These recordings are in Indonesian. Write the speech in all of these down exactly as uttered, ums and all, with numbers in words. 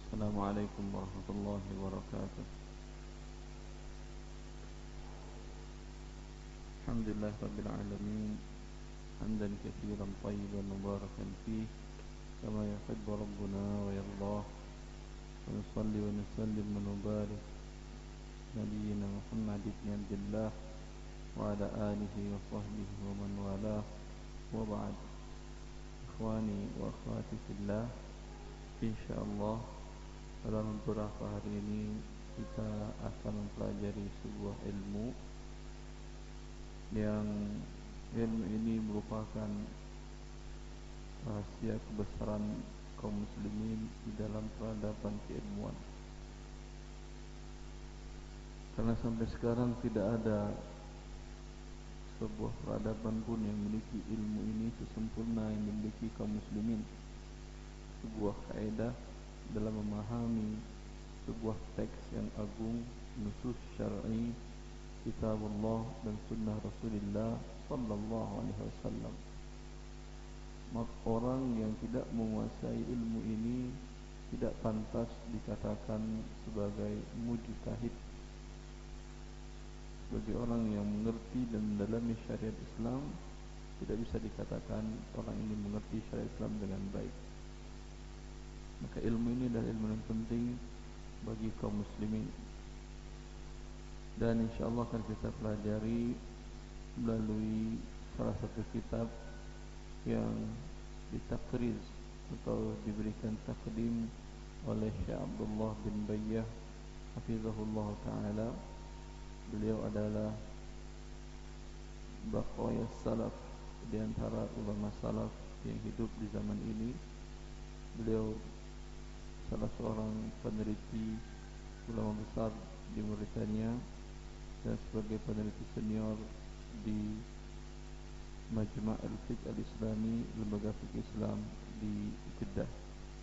السلام عليكم ورحمة الله وبركاته. الحمد لله رب العالمين، حمدا كثيرا طيبا مباركا فيه كما يحب ربنا ويرضاه، ونصلي ونسلم ونبارك نبينا محمد بن عبد الله وعلى آله وصحبه ومن والاه، وبعد. Ikhwani wa akhwati fillah, insyaallah dalam beberapa hari ini kita akan mempelajari sebuah ilmu yang ilmu ini merupakan rahasia kebesaran kaum muslimin di dalam peradaban keilmuan. Karena sampai sekarang tidak ada sebuah peradaban pun yang memiliki ilmu ini sesempurna yang dimiliki kaum muslimin. Sebuah kaidah dalam memahami sebuah teks yang agung, nusus syar'i, kitabullah dan sunnah Rasulullah sallallahu alaihi wasallam. Maka orang yang tidak menguasai ilmu ini tidak pantas dikatakan sebagai mujtahid, sebagai orang yang mengerti dan mendalami syariat Islam. Tidak bisa dikatakan orang ini mengerti syariat Islam dengan baik. Maka ilmu ini adalah ilmu yang penting bagi kaum muslimin, dan insyaallah akan kita pelajari melalui salah satu kitab yang ditakriz atau diberikan takdim oleh Syekh Abdullah bin Bayyah hafizahullah ta'ala. Beliau adalah baqaya salaf, di antara ulama salaf yang hidup di zaman ini. Beliau salah seorang peneliti ulama besar di Mauritania dan sebagai peneliti senior di Majma' al-Fiqh al-Islami, lembaga fiqh Islam di Jeddah.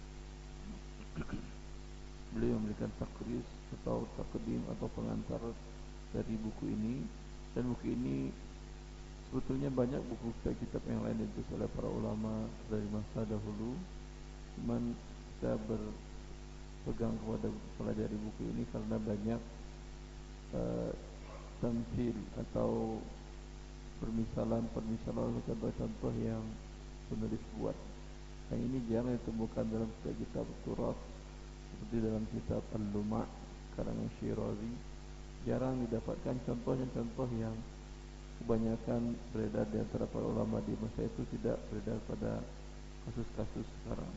Beliau memberikan takriz atau takdim atau pengantar dari buku ini, dan buku ini sebetulnya banyak buku kitab yang lain itu oleh para ulama dari masa dahulu. Cuman kita berpegang kepada pelajari buku ini karena banyak uh, tamthil atau permisalan-permisalan, contoh-contoh yang penulis buat. Yang ini jarang ditemukan dalam kitab-kitab Turath, seperti dalam kitab Al-Luma' karangan Syirazi. Jarang didapatkan contohnya-contoh yang kebanyakan beredar di antara para ulama di masa itu, tidak beredar pada kasus-kasus sekarang.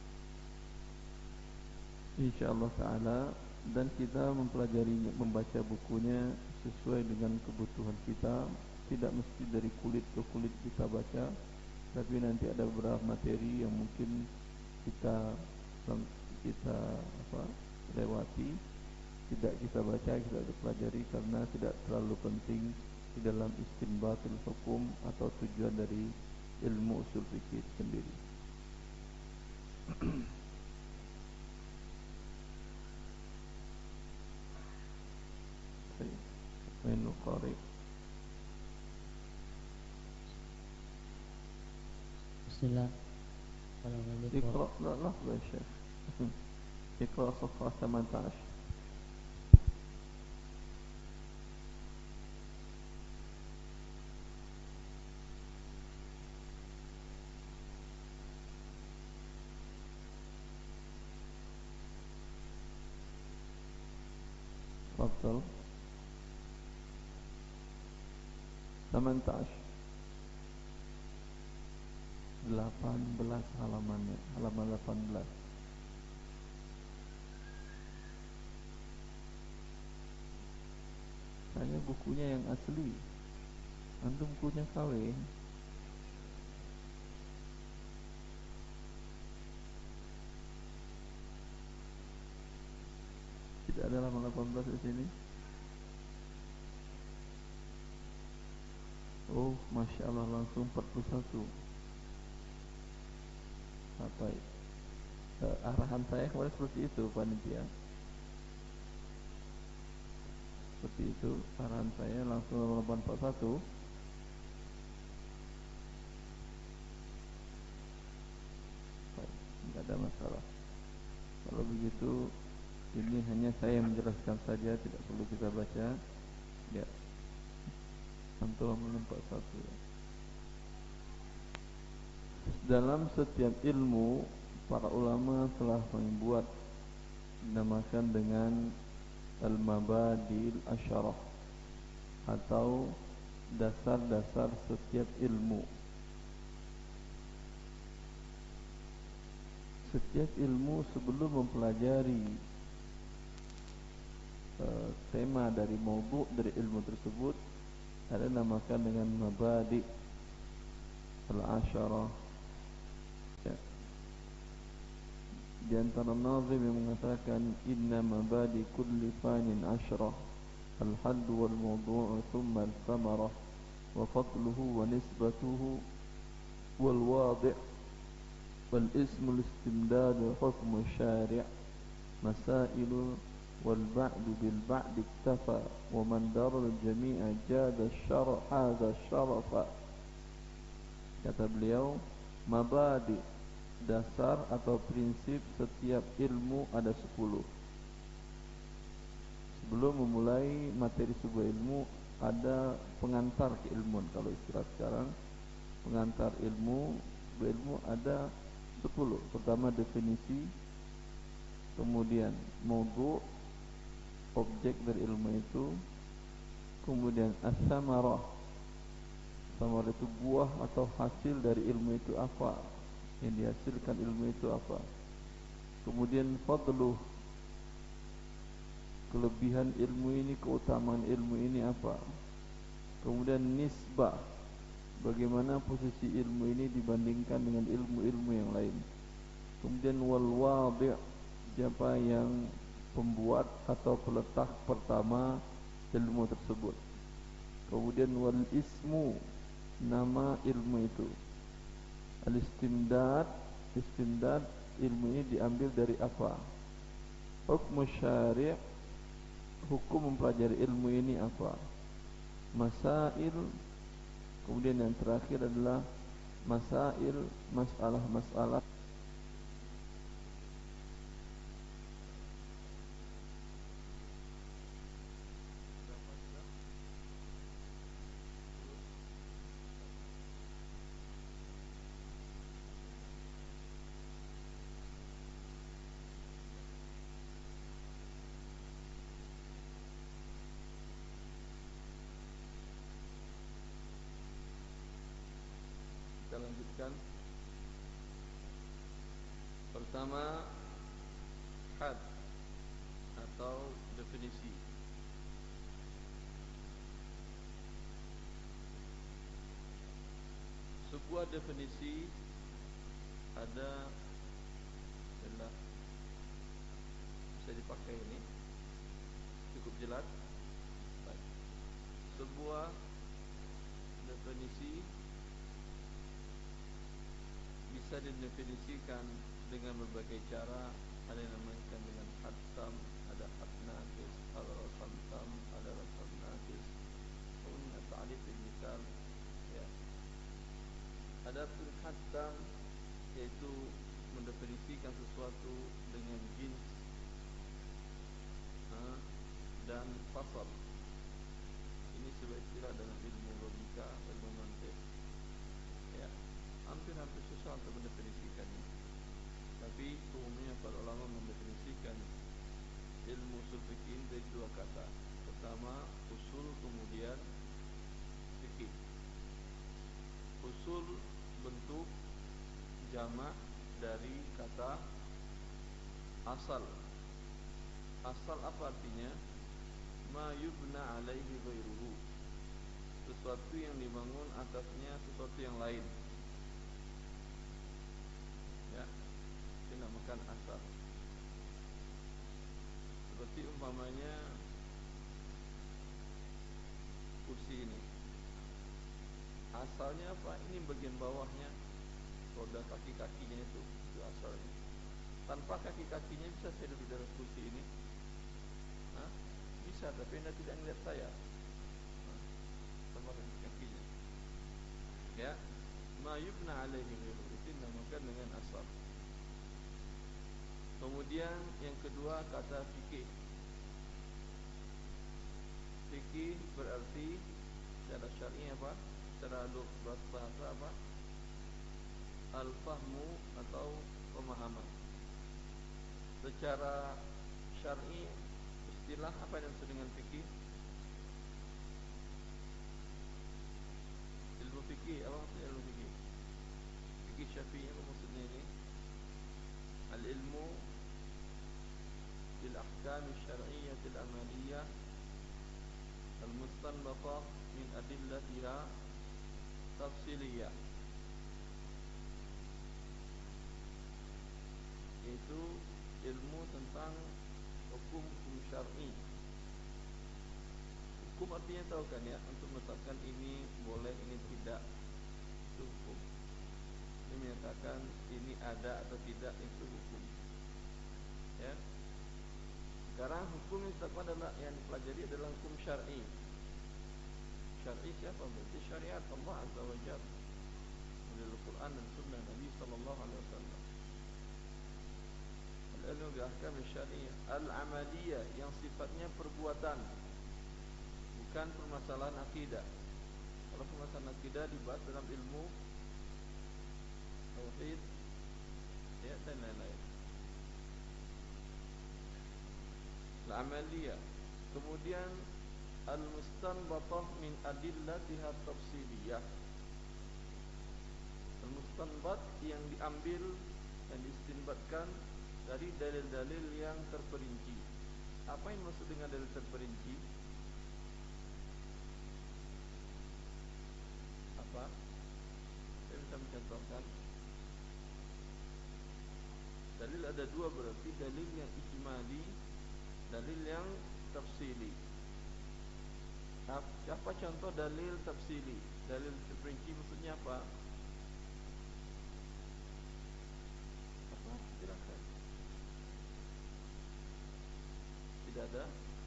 InsyaAllah ta'ala, dan kita mempelajari, membaca bukunya sesuai dengan kebutuhan kita. Tidak mesti dari kulit ke kulit kita baca, tapi nanti ada beberapa materi yang mungkin kita kita apa lewati, tidak kita baca, kita pelajari karena tidak terlalu penting di dalam istinbatul hukum atau tujuan dari ilmu usul fikih sendiri. Main qari. Bismillah. Assalamualaikum. اقرأ. لا لحظة يا شيخ. اقرأ صفحة ثمانية عشر. تفضل. ثمانية عشر. delapan belas halamannya, halaman delapan belas. Saya bukunya yang asli, antum bukunya K W. Tidak ada halaman delapan belas di sini. Oh, Masya Allah, langsung empat puluh satu. Apa ya? Uh, arahan saya kemarin seperti itu, panitia. Seperti itu, arahan saya langsung delapan empat satu. Baik, tidak ada masalah. Kalau begitu, ini hanya saya yang menjelaskan saja, tidak perlu kita baca. Ya, antum empat satu ya. Dalam setiap ilmu, para ulama telah membuat dinamakan dengan al-mabadil asyarah atau dasar-dasar setiap ilmu. Setiap ilmu sebelum mempelajari uh, tema dari maudhu' dari ilmu tersebut ada dinamakan dengan mabadi' al-asyarah. Ya. Di antara nazim yang mengatakan inna mabadi kulli fanin asyrah al-hadd wal mawdu' thumma al-thamarah wa fadluhu wa nisbatuhu wal wadi' wal ismu al-istimdad wa hukmu syari' masailu wal ba'du bil ba'di iktafa wa man daral jami'a jada syara' hadha syarafa. Kata beliau, mabadi, dasar atau prinsip setiap ilmu ada sepuluh. Sebelum memulai materi sebuah ilmu, ada pengantar keilmuan. Kalau istilah sekarang, pengantar ilmu, sebuah ilmu ada sepuluh. Pertama definisi, kemudian maudhu', objek dari ilmu itu, kemudian as-samarah, samarah itu buah atau hasil dari ilmu itu apa, yang dihasilkan ilmu itu apa. Kemudian fadluh, kelebihan ilmu ini, keutamaan ilmu ini apa. Kemudian nisbah, bagaimana posisi ilmu ini dibandingkan dengan ilmu-ilmu yang lain. Kemudian wal wadi', siapa yang pembuat atau peletak pertama ilmu tersebut. Kemudian wal ismu, nama ilmu itu. Al istimdad, istimdad ilmu ini diambil dari apa. Hukmu syari', hukum mempelajari ilmu ini apa. Masail, kemudian yang terakhir adalah masail, masalah-masalah. Kita lanjutkan. Pertama, had atau definisi. Sebuah definisi ada adalah bisa dipakai ini, cukup jelas. Baik. Sebuah definisi bisa didefinisikan dengan berbagai cara. Ada yang dinamakan dengan had tam, ada had naqis, ada rasam tam, ada rasam naqis. Kemudian ta'rif misal, ya. Adapun had tam yaitu mendefinisikan sesuatu dengan jins, ha, dan fasal. Ini sebuah istilah dalam ilmu logika, ilmu mantik. Ya, hampir-hampir susah untuk mendefinisikannya. Tapi umumnya para ulama mendefinisikan ilmu usul fikih dari dua kata. Pertama usul, kemudian fikih. Usul bentuk jamak dari kata asal. Asal apa artinya? Ma yubna alaihi ghairuhu, sesuatu yang dibangun atasnya sesuatu yang lain. Ya, dinamakan asal. Seperti umpamanya kursi ini. Asalnya apa? Ini bagian bawahnya, roda kaki-kakinya itu, itu asalnya. Tanpa kaki-kakinya bisa saya duduk dalam kursi ini? Hah? Bisa, tapi Anda tidak melihat saya. Hah? Tanpa kaki-kakinya. Ya, ma yubna alaihi ghairuhu, itu dinamakan dengan asal. Kemudian Kemudian yang kedua kata fikih. Fikih berarti secara syar'i apa? Secara bahasa apa? Al-fahmu atau pemahaman. Secara syar'i istilah apa yang dimaksud dengan fikih? Ilmu fikih, apa maksudnya ilmu fikih? Fikih Syafi'i apa maksudnya ini? Al-ilmu bil ahkam asy-syar'iyyah al-amaliyah al-mustanbatah min adillatiha tafsiliyah, yaitu ilmu tentang hukum-hukum syar'i. Hukum artinya tahu kan ya, untuk menetapkan ini boleh, ini tidak, itu hukum. Ini menyatakan ini ada atau tidak, itu hukum. Ya. Sekarang hukum yang ditetapkan adalah yang dipelajari adalah hukum syar'i. Syar'i siapa? Berarti syariat Allah Azza wa Jalla melalui Al-Quran dan Sunnah Nabi Sallallahu Alaihi Wasallam. Al-ilmu bi ahkam syariah al-amaliyah, yang sifatnya perbuatan, bukan permasalahan akidah. Kalau permasalahan akidah dibahas dalam ilmu tauhid, ya, dan lain-lain. Al-amaliyah. Kemudian al-mustanbatah min adillatiha tafsiliyah. Al-mustanbat yang diambil dan diistinbatkan dari dalil-dalil yang terperinci. Apa yang maksud dengan dalil terperinci? Apa? Saya bisa mencontohkan. Dalil ada dua berarti, dalil yang ijmali, dalil yang tafsili. Apa contoh dalil tafsili? Dalil terperinci maksudnya apa? Apa? Silakan. Tidak ada?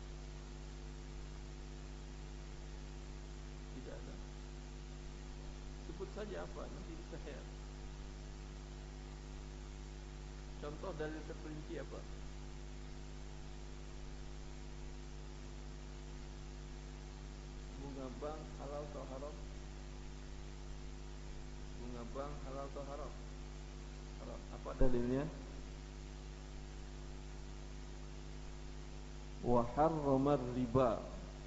Tidak ada. Sebut saja apa, nanti bisa share. Contoh dalil terperinci apa? Bunga bank halal atau haram? Bunga bank halal atau haram? Haram. Apa dalilnya? Wa harramar riba.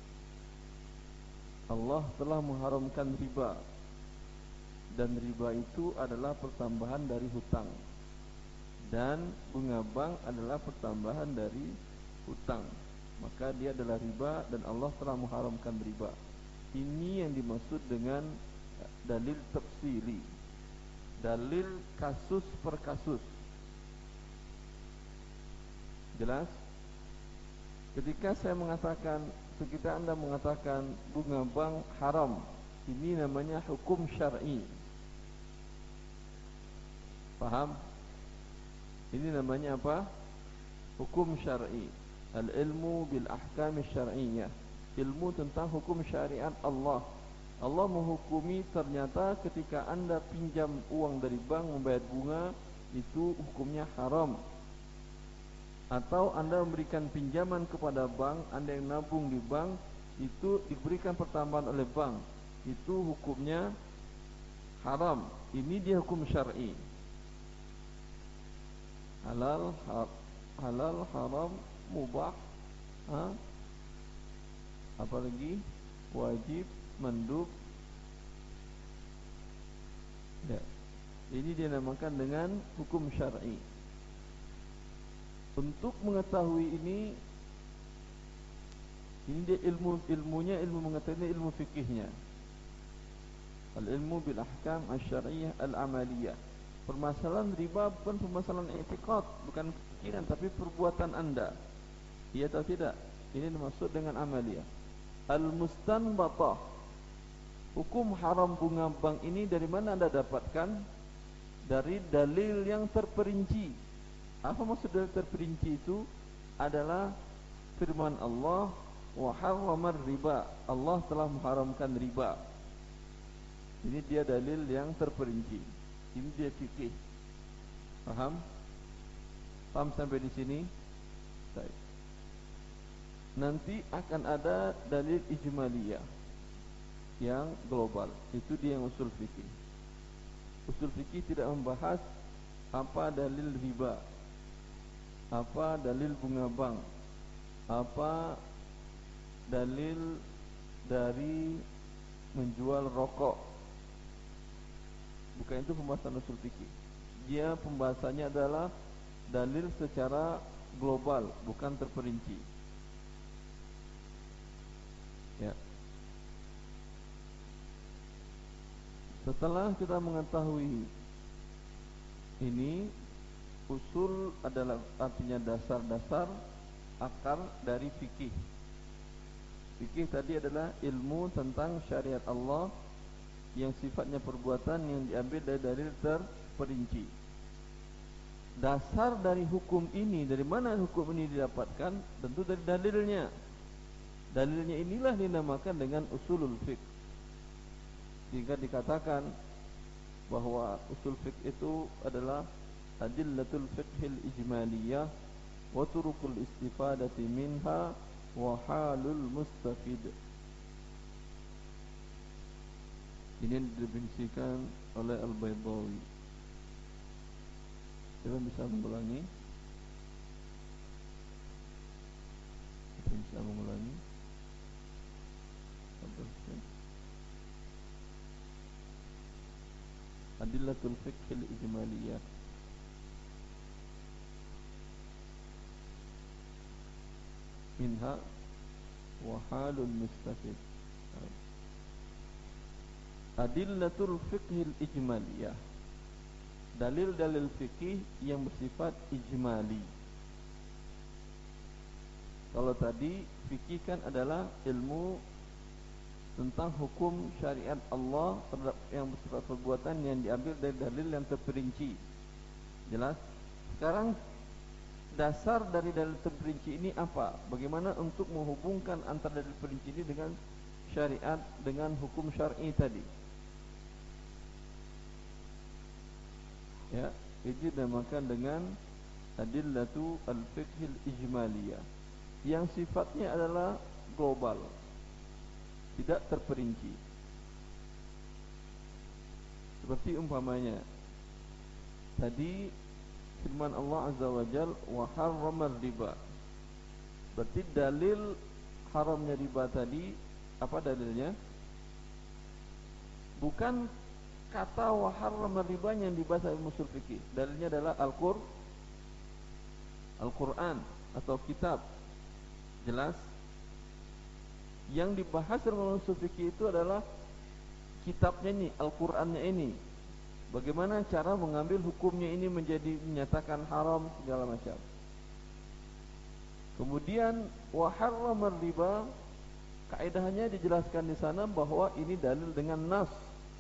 Allah telah mengharamkan riba, dan riba itu adalah pertambahan dari hutang, dan bunga bank adalah pertambahan dari hutang. Maka dia adalah riba, dan Allah telah mengharamkan riba. Ini yang dimaksud dengan dalil tafsili, dalil kasus per kasus. Jelas? Ketika saya mengatakan, ketika Anda mengatakan bunga bank haram, ini namanya hukum syar'i. Paham? Ini namanya apa? Hukum syar'i. Al-ilmu bil ahkam syar'iyyah, ilmu tentang hukum syariat Allah. Allah menghukumi ternyata ketika Anda pinjam uang dari bank membayar bunga, itu hukumnya haram. Atau Anda memberikan pinjaman kepada bank, Anda yang nabung di bank, itu diberikan pertambahan oleh bank, itu hukumnya haram. Ini dia hukum syar'i. Halal, har, halal, haram, mubah, ha? Apalagi wajib, mandub. Ya. Ini dinamakan dengan hukum syar'i. Untuk mengetahui ini, ini dia ilmu ilmunya, ilmu mengetahui ilmu fikihnya. Al-ilmu bil ahkam asy-syar'iyyah al-amaliyah. Permasalahan riba bukan permasalahan i'tiqad, bukan pikiran, tapi perbuatan Anda. Iya atau tidak? Ini dimaksud dengan amaliyah. Al-mustanbatah, hukum haram bunga bank ini dari mana Anda dapatkan? Dari dalil yang terperinci. Apa maksud dalil terperinci itu? Adalah firman Allah, wa harramar riba, Allah telah mengharamkan riba. Ini dia dalil yang terperinci. Ini dia fikih. Paham? Paham sampai di sini? Baik. Nanti akan ada dalil ijmaliyah yang global. Itu dia yang usul fikih. Usul fikih tidak membahas apa dalil riba, apa dalil bunga bank, apa dalil dari menjual rokok. Bukan itu pembahasan usul fikih. Dia pembahasannya adalah dalil secara global, bukan terperinci. Ya. Setelah kita mengetahui ini, usul adalah artinya dasar-dasar akar dari fikih. Fikih tadi adalah ilmu tentang syariat Allah yang sifatnya perbuatan yang diambil dari dalil terperinci. Dasar dari hukum ini, dari mana hukum ini didapatkan? Tentu dari dalilnya. Dalilnya inilah dinamakan dengan usulul fiqh. Jika dikatakan bahwa usul fiqh itu adalah adillatul fiqhil ijmaliyah wa turuqul istifadati minha wa halul mustafid. Ini didefinisikan oleh Al-Baydawi. Siapa bisa mengulangi? Siapa bisa mengulangi? Adillatul fiqhil ijmaliyah. Minha wa halul mustafid. Adillatul fiqhil ijmaliyah, dalil-dalil fikih yang bersifat ijmali. Kalau tadi fikih kan adalah ilmu tentang hukum syariat Allah terhadap yang bersifat perbuatan yang diambil dari dalil yang terperinci. Jelas? Sekarang dasar dari dalil terperinci ini apa? Bagaimana untuk menghubungkan antara dalil terperinci ini dengan syariat, dengan hukum syar'i tadi? Ya, itu dinamakan dengan adillatu al-fiqhil ijmaliyah, yang sifatnya adalah global, tidak terperinci. Seperti umpamanya tadi firman Allah Azza wa Jal wa harramar riba. Berarti dalil haramnya riba tadi apa dalilnya? Bukan kata wa harramar riba yang dibahas oleh usul fikih. Dalilnya adalah Al-Qur Al-Quran atau kitab. Jelas? Yang dibahas oleh usul fikih itu adalah kitabnya ini, Al-Qur'annya ini. Bagaimana cara mengambil hukumnya ini menjadi menyatakan haram segala macam. Kemudian wa harramar riba, kaidahnya dijelaskan di sana bahwa ini dalil dengan nas.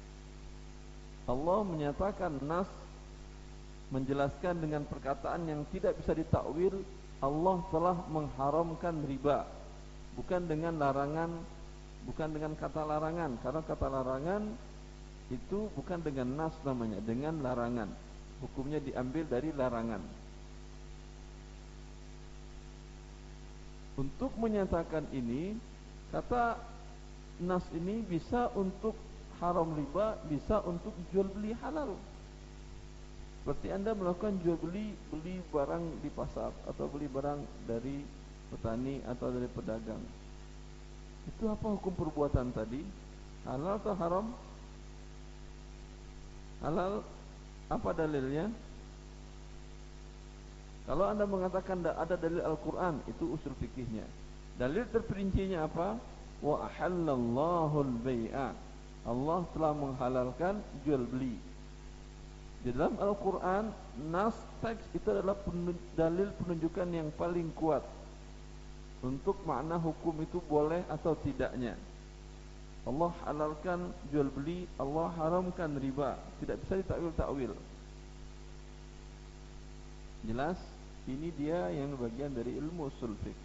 Allah menyatakan nas, menjelaskan dengan perkataan yang tidak bisa ditakwil, Allah telah mengharamkan riba. Bukan dengan larangan, bukan dengan kata larangan, karena kata larangan itu bukan dengan nas namanya, dengan larangan. Hukumnya diambil dari larangan. Untuk menyatakan ini, kata nas ini bisa untuk haram riba, bisa untuk jual beli halal. Seperti Anda melakukan jual beli, beli barang di pasar atau beli barang dari petani atau dari pedagang. Itu apa hukum perbuatan tadi? Halal atau haram? Halal. Apa dalilnya? Kalau Anda mengatakan ada dalil Al-Quran, itu usul fikihnya. Dalil terperincinya apa? Wa ahallallahu al-bai'a. Allah telah menghalalkan jual beli. Di dalam Al-Quran, nas teks itu adalah dalil penunjukan yang paling kuat untuk makna hukum itu boleh atau tidaknya. Allah halalkan jual beli, Allah haramkan riba. Tidak bisa ditakwil-takwil. Jelas? Ini dia yang bagian dari ilmu usul fiqh.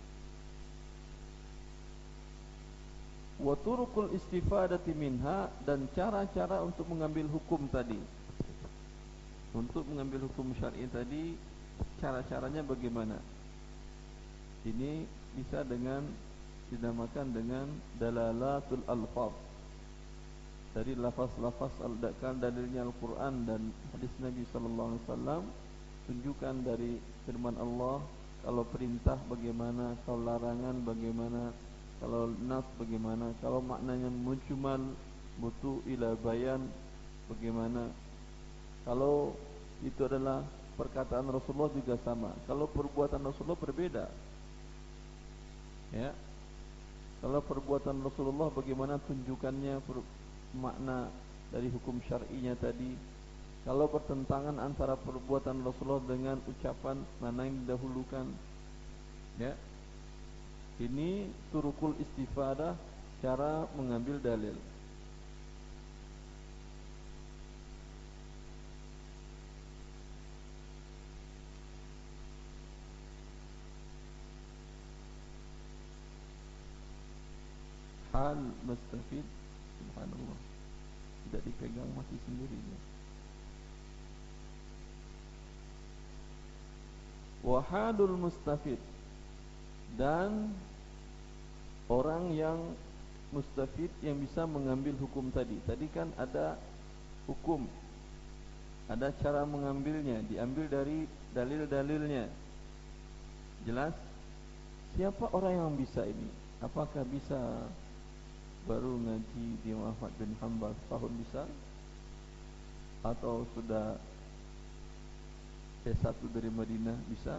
Wa turuqul istifadati minha, dan cara-cara untuk mengambil hukum tadi. Untuk mengambil hukum syar'i tadi cara-caranya bagaimana? Ini bisa dengan dinamakan dengan dalalatul alfaz. Dari lafaz-lafaz al-dakal dalilnya Al-Quran dan hadis Nabi sallallahu alaihi wasallam, tunjukkan dari firman Allah, kalau perintah bagaimana, kalau larangan bagaimana, kalau nas bagaimana, kalau maknanya mujmal butuh ila bayan bagaimana, kalau itu adalah perkataan Rasulullah juga sama, kalau perbuatan Rasulullah berbeda, ya. Kalau perbuatan Rasulullah bagaimana tunjukkannya makna dari hukum syar'inya tadi. Kalau bertentangan antara perbuatan Rasulullah dengan ucapan, mana yang didahulukan, ya. Ini turukul istifadah, cara mengambil dalil. Hal mustafid, subhanallah, tidak dipegang, mati sendiri dia. Wahadul mustafid, dan orang yang mustafid yang bisa mengambil hukum tadi. Tadi kan ada hukum, ada cara mengambilnya, diambil dari dalil-dalilnya. Jelas? Siapa orang yang bisa ini? Apakah bisa baru ngaji di Ahmad bin Hanbal setahun bisa? Atau sudah S satu dari Madinah bisa?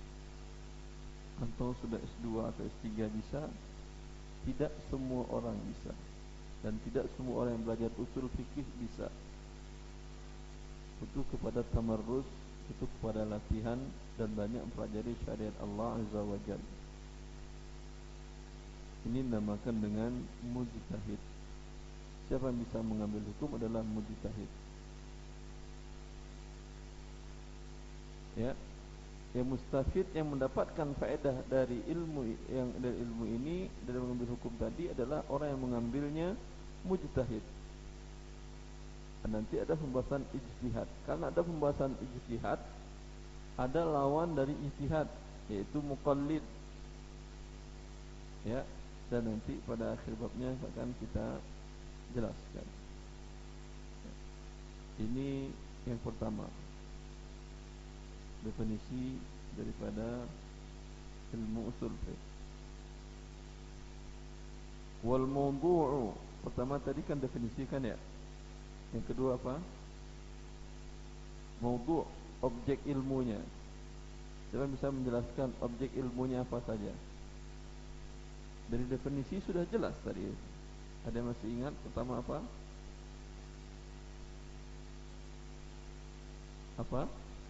Atau sudah S dua atau S tiga bisa? Tidak semua orang bisa. Dan tidak semua orang yang belajar usul fikih bisa. Butuh kepada tamarrus, butuh kepada latihan, dan banyak mempelajari syariat Allah Azza wa Jalla. Ini dinamakan dengan mujtahid. Siapa yang bisa mengambil hukum adalah mujtahid. Ya, yang mustafid yang mendapatkan faedah dari ilmu yang dari ilmu ini dari mengambil hukum tadi adalah orang yang mengambilnya mujtahid. Dan nanti ada pembahasan ijtihad. Karena ada pembahasan ijtihad, ada lawan dari ijtihad, yaitu muqallid. Ya, dan nanti pada akhir babnya akan kita jelaskan. Ini yang pertama, definisi daripada ilmu usul fiqh. Wal mawdu'u, pertama tadi kan definisikan ya. Yang kedua apa? Mawdu', objek ilmunya. Siapa bisa menjelaskan objek ilmunya apa saja? Dari definisi sudah jelas tadi. Ada yang masih ingat pertama apa? Apa?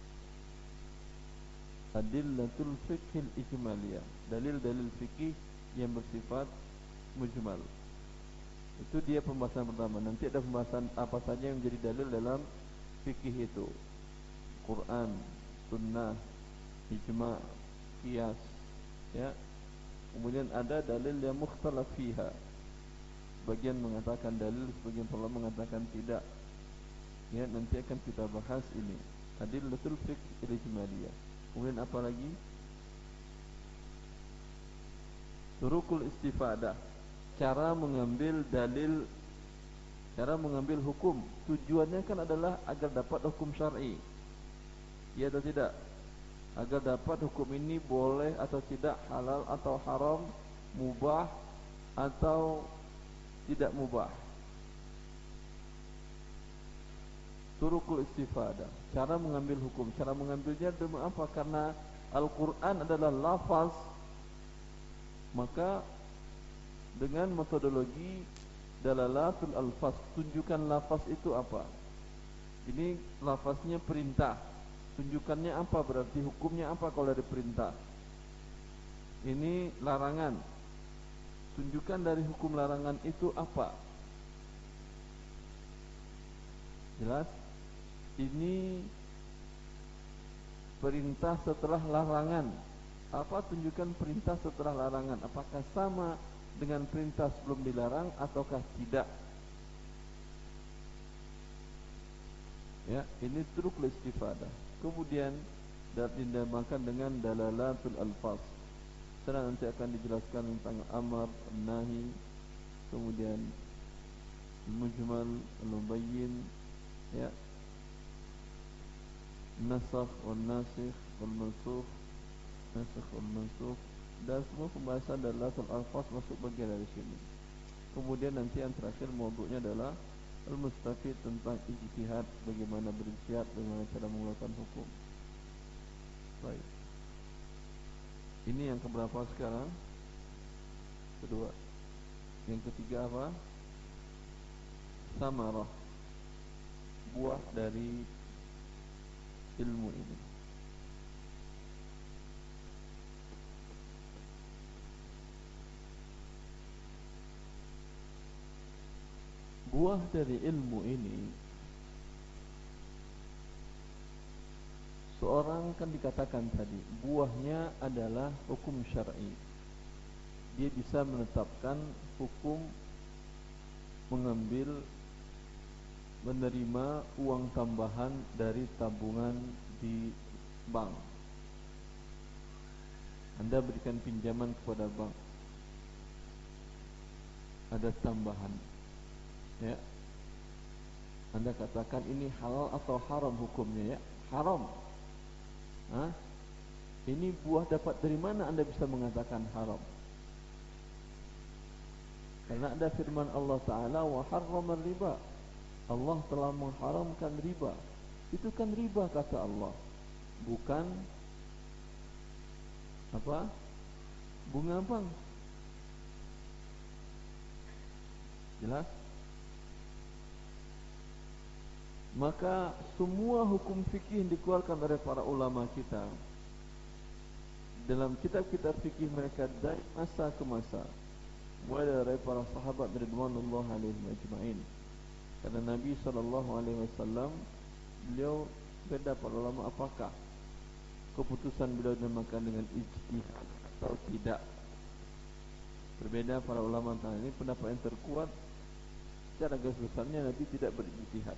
Adillatul fiqhil ijmaliyah, dalil-dalil fikih yang bersifat mujmal. Itu dia pembahasan pertama. Nanti ada pembahasan apa saja yang menjadi dalil dalam fikih itu. Quran, sunnah, ijma', qiyas, ya. Kemudian ada dalil yang mukhtalaf fiha. Sebagian mengatakan dalil, sebagian ulama mengatakan tidak. Ya, nanti akan kita bahas ini. Adillatul fiqh al-ijmaliyah. Kemudian apa lagi? Turukul istifadah, cara mengambil dalil, cara mengambil hukum. Tujuannya kan adalah agar dapat hukum syar'i. Ya atau tidak? Agar dapat hukum ini boleh atau tidak, halal atau haram, mubah atau tidak mubah. Turukul istifadah, cara mengambil hukum. Cara mengambilnya demi apa? Karena Al-Quran adalah lafaz, maka dengan metodologi dalalatul alfaz, tunjukkan lafaz itu apa. Ini lafaznya perintah, tunjukkannya apa, berarti hukumnya apa kalau ada perintah. Ini larangan, tunjukkan dari hukum larangan itu apa. Jelas? Ini perintah setelah larangan. Apa tunjukkan perintah setelah larangan? Apakah sama dengan perintah sebelum dilarang ataukah tidak? Ya, ini turukul istifadah. Kemudian dan dinamakan dengan dalalatul alfaz. Setelah nanti akan dijelaskan tentang amar, nahi, kemudian mujmal, al-mubayyin, ya, nasakh wal nasikh wal mansukh, nasakh wal mansukh, dan semua pembahasan dalalatul alfaz masuk bagian dari sini. Kemudian nanti yang terakhir maudu'nya adalah al-mustafid tentang ijtihad, bagaimana berijtihad, bagaimana cara mengeluarkan hukum. Baik. Ini yang keberapa sekarang? Kedua. Yang ketiga apa? Samarah, buah dari ilmu ini. Buah dari ilmu ini, seorang kan dikatakan tadi, buahnya adalah hukum syar'i. Dia bisa menetapkan hukum mengambil, menerima uang tambahan dari tabungan di bank. Anda berikan pinjaman kepada bank, ada tambahan, ya. Anda katakan ini halal atau haram hukumnya, ya. Haram. Hah? Ini buah dapat dari mana Anda bisa mengatakan haram? Karena ada firman Allah Ta'ala, wa harrama riba. Allah telah mengharamkan riba. Itu kan riba kata Allah, bukan apa? Bunga bank. Jelas? Maka semua hukum fikih yang dikeluarkan oleh para ulama kita dalam kitab-kitab fikih mereka dari masa ke masa, mulai dari para sahabat radhiyallahu alaihim ajma'in. Karena Nabi sallallahu alaihi wasallam, beliau beda para ulama apakah keputusan beliau dinamakan dengan ijtihad atau tidak. Berbeda para ulama tentang ini. Pendapat yang terkuat secara garis besarnya Nabi tidak berijtihad.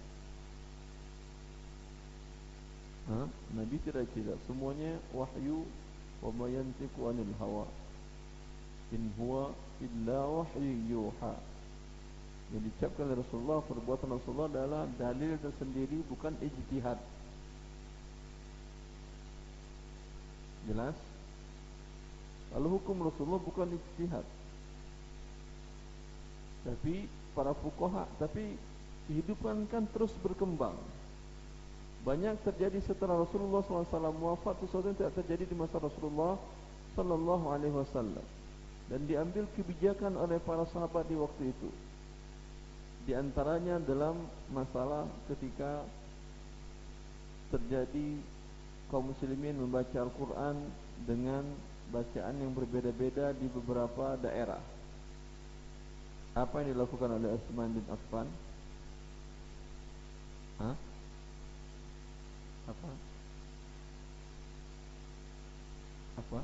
Ha? Nabi tidak tidak semuanya wahyu, wa ma yantiqu anil hawa in huwa illa wahyu yuha. Yang diucapkan oleh Rasulullah, perbuatan Rasulullah adalah dalil tersendiri, bukan ijtihad. Jelas? Kalau hukum Rasulullah bukan ijtihad, tapi para fuqaha, tapi kehidupan kan terus berkembang. Banyak terjadi setelah Rasulullah sallallahu alaihi wasallam wafat, sesuatu yang tidak terjadi di masa Rasulullah sallallahu alaihi wasallam, dan diambil kebijakan oleh para sahabat di waktu itu. Di antaranya dalam masalah ketika terjadi kaum muslimin membaca Al-Quran dengan bacaan yang berbeda-beda di beberapa daerah. Apa yang dilakukan oleh Utsman bin Affan? Hah? Apa? Apa?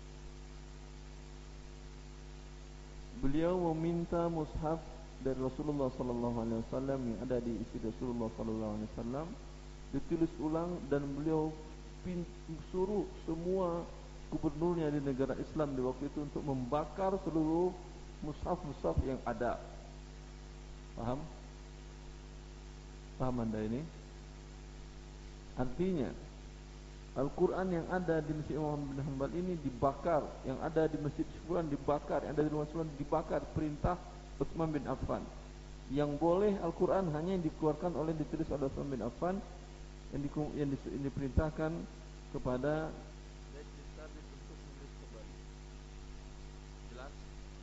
Beliau meminta mushaf dari Rasulullah sallallahu alaihi wasallam yang ada di isi Rasulullah sallallahu alaihi wasallam ditulis ulang, dan beliau suruh semua gubernurnya di negara Islam di waktu itu untuk membakar seluruh mushaf-mushaf yang ada. Paham? Paham Anda ini? Artinya Al-Quran yang ada di Masjid Imam bin Hanbal ini dibakar, yang ada di Masjid Fulan dibakar, yang ada di rumah Fulan dibakar, perintah Utsman bin Affan. Yang boleh Al-Quran hanya yang dikeluarkan oleh, ditulis oleh Utsman bin Affan, yang, di, yang, di, yang diperintahkan kepada Zaid bin Thabit untuk menulis kembali. Jelas?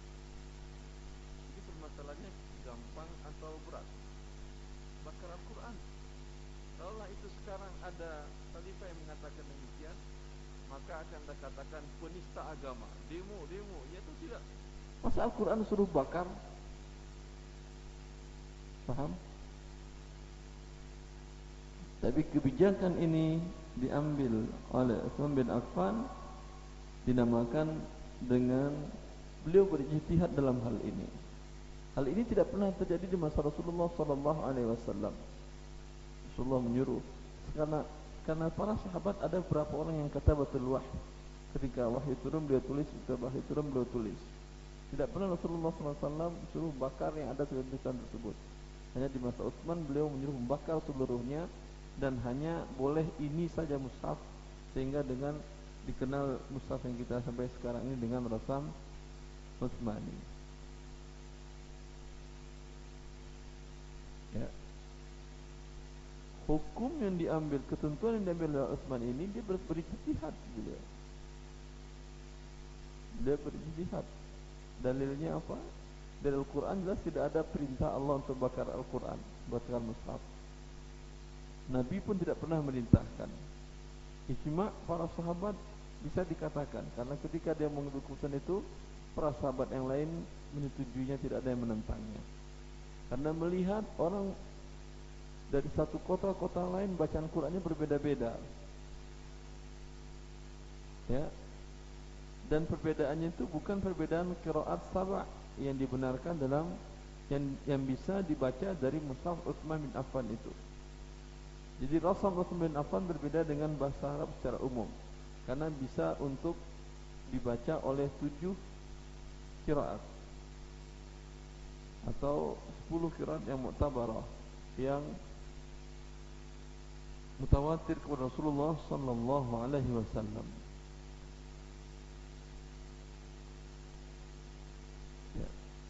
Jadi permasalahannya gampang atau berat? Bakar Al-Quran. Kalaulah itu sekarang ada khalifah yang mengatakan demikian, maka akan dikatakan penista agama, demo, demo, ya itu tidak. Masa Al-Quran suruh bakar? Paham? Tapi kebijakan ini diambil oleh Utsman bin Affan, dinamakan dengan beliau berijtihad dalam hal ini. Hal ini tidak pernah terjadi di masa Rasulullah sallallahu alaihi wasallam. Rasulullah menyuruh, karena Karena para sahabat ada beberapa orang yang kata betul wahy. Ketika wahyu turun beliau tulis, ketika wahyu turun beliau tulis. Tidak pernah Rasulullah shallallahu alaihi wasallam suruh bakar yang ada tulisan tersebut. Hanya di masa Utsman beliau menyuruh membakar seluruhnya dan hanya boleh ini saja mushaf, sehingga dengan dikenal mushaf yang kita sampai sekarang ini dengan rasam Utsmani. Ya. Hukum yang diambil, ketentuan yang diambil oleh Utsman ini dia ber berijtihad beliau. Dia berijtihad. Dalilnya apa? Dari Al-Quran jelas tidak ada perintah Allah untuk bakar Al-Quran, bakar mushaf. Nabi pun tidak pernah merintahkan. Ijma' para sahabat bisa dikatakan, karena ketika dia mengambil keputusan itu, para sahabat yang lain menyetujuinya, tidak ada yang menentangnya. Karena melihat orang dari satu kota kota lain bacaan Qurannya berbeda-beda, ya, dan perbedaannya itu bukan perbedaan qiraat saba' yang dibenarkan dalam yang yang bisa dibaca dari mushaf Utsman bin Affan itu. Jadi rasam Utsman bin Affan berbeda dengan bahasa Arab secara umum, karena bisa untuk dibaca oleh tujuh qiraat atau sepuluh qiraat yang mu'tabarah, yang mutawatir kepada Rasulullah sallallahu alaihi wasallam. Ya.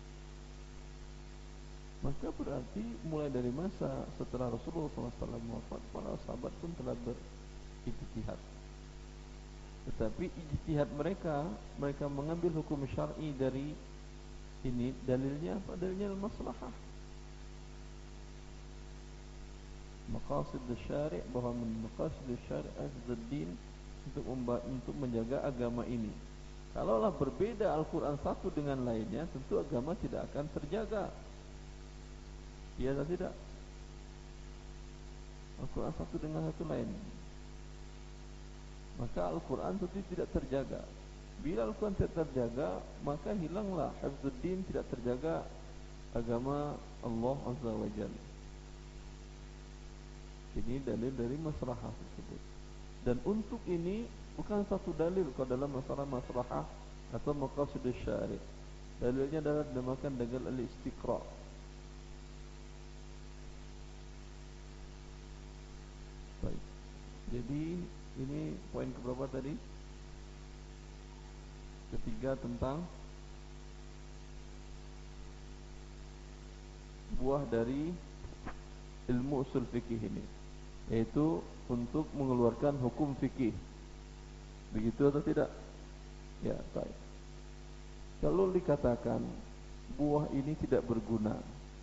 Maka berarti mulai dari masa setelah Rasulullah sallallahu alaihi wasallam wafat, para sahabat pun telah berijtihad. Tetapi ijtihad mereka, mereka mengambil hukum syar'i dari ini, dalilnya apa? Dalilnya al-maslahah. Maqasid syari' bahwa min maqasid syari' az-din untuk untuk menjaga agama ini. Kalaulah berbeda Al-Quran satu dengan lainnya, tentu agama tidak akan terjaga. Iya atau tidak? Al-Quran satu dengan satu lain, maka Al-Quran tentu tidak terjaga. Bila Al-Quran tidak terjaga, maka hilanglah hifdzuddin, tidak terjaga agama Allah Azza wa Jalla. Ini dalil dari maslahah tersebut. Dan untuk ini bukan satu dalil kalau dalam masalah maslahah atau maqasid syari'. Dalilnya adalah dinamakan dengan al-istiqra'. Baik. Jadi ini poin keberapa tadi? Ketiga, tentang buah dari ilmu usul fikih ini, yaitu untuk mengeluarkan hukum fikih. Begitu atau tidak? Ya, baik. Kalau dikatakan buah ini tidak berguna,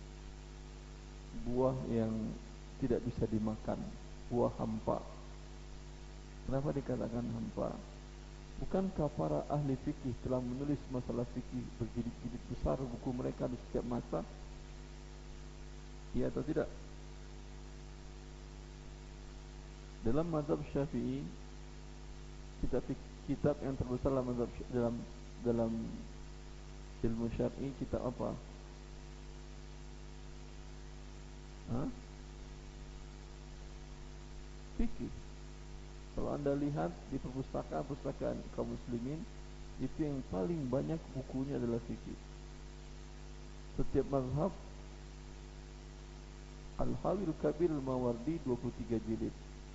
buah yang tidak bisa dimakan, buah hampa. Kenapa dikatakan hampa? Bukankah para ahli fikih telah menulis masalah fikih berjilid-jilid besar buku mereka di setiap masa? Iya atau tidak? Dalam mazhab Syafi'i, kitab kitab yang terbesar dalam mazhab dalam dalam ilmu syar'i, kitab apa? Hah? Fikih. Kalau anda lihat di perpustakaan-perpustakaan kaum muslimin, itu yang paling banyak bukunya adalah fikih. Setiap mazhab, Al-Hawil Kabir Al-Mawardi dua puluh tiga jilid.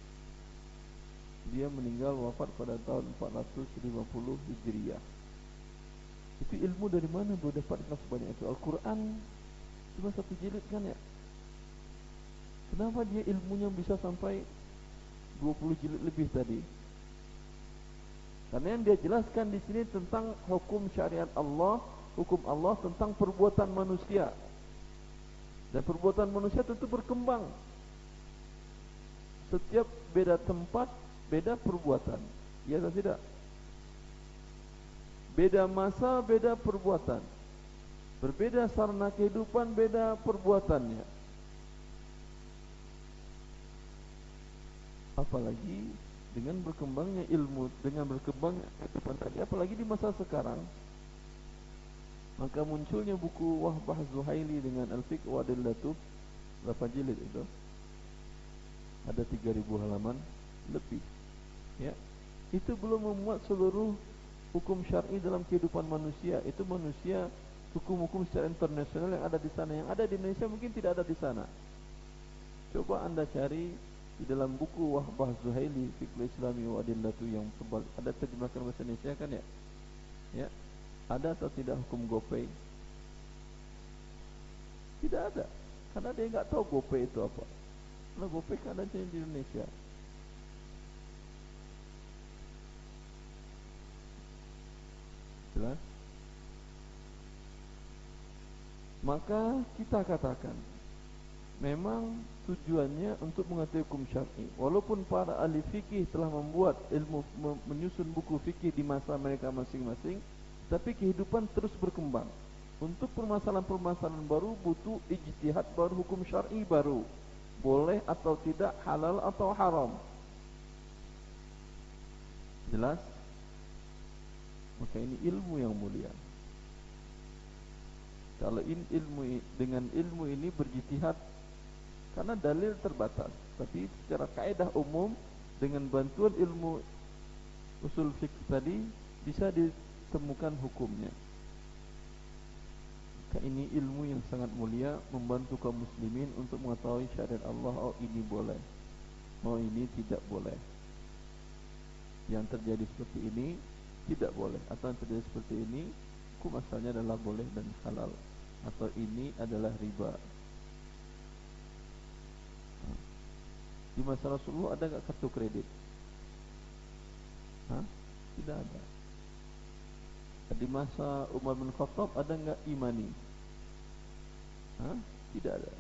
Dia meninggal wafat pada tahun empat ratus lima puluh Hijriah. Itu ilmu dari mana beliau dapatkan sebanyak itu? Al-Quran cuma satu jilid kan ya? Kenapa dia ilmunya bisa sampai dua puluh jilid lebih tadi? Karena yang dia jelaskan di sini tentang hukum syariat Allah, hukum Allah tentang perbuatan manusia. Dan perbuatan manusia tentu berkembang. Setiap beda tempat, beda perbuatan. Ya atau tidak? Beda masa, beda perbuatan. Berbeda sarana kehidupan, beda perbuatannya. Apalagi dengan berkembangnya ilmu, dengan berkembangnya kehidupan tadi, apalagi di masa sekarang, maka munculnya buku Wahbah Zuhaili dengan Al-Fiqh wa Adillatah, berapa jilid itu? Ada tiga ribu halaman, lebih. Ya, itu belum memuat seluruh hukum syar'i dalam kehidupan manusia. Itu manusia hukum-hukum secara internasional yang ada di sana, yang ada di Indonesia mungkin tidak ada di sana. Coba anda cari di dalam buku Wahbah Zuhaili Fiqhul Islami wa Adillatu yang tebal, ada terjemahkan bahasa Indonesia kan ya? Ya, ada atau tidak hukum GoPay? Tidak ada, karena dia nggak tahu GoPay itu apa. Karena GoPay kan ada di Indonesia. Jelas? Maka kita katakan, memang tujuannya untuk mengetahui hukum syar'i. Walaupun para ahli fikih telah membuat ilmu, menyusun buku fikih di masa mereka masing-masing, tapi kehidupan terus berkembang. Untuk permasalahan-permasalahan baru butuh ijtihad baru, hukum syar'i baru. Boleh atau tidak, halal atau haram. Jelas? Maka ini ilmu yang mulia. Kalau in ilmu dengan ilmu ini berijtihad, karena dalil terbatas, tapi secara kaidah umum dengan bantuan ilmu usul fiqh tadi bisa ditemukan hukumnya. Maka ini ilmu yang sangat mulia, membantu kaum muslimin untuk mengetahui syariat Allah. Oh ini boleh, oh ini tidak boleh. Yang terjadi seperti ini tidak boleh, atau yang terjadi seperti ini hukum asalnya adalah boleh dan halal, atau ini adalah riba. Di masa Rasulullah ada enggak kartu kredit? Hah? Tidak ada. Di masa Umar bin Khattab ada enggak e-money? Hah? Tidak ada.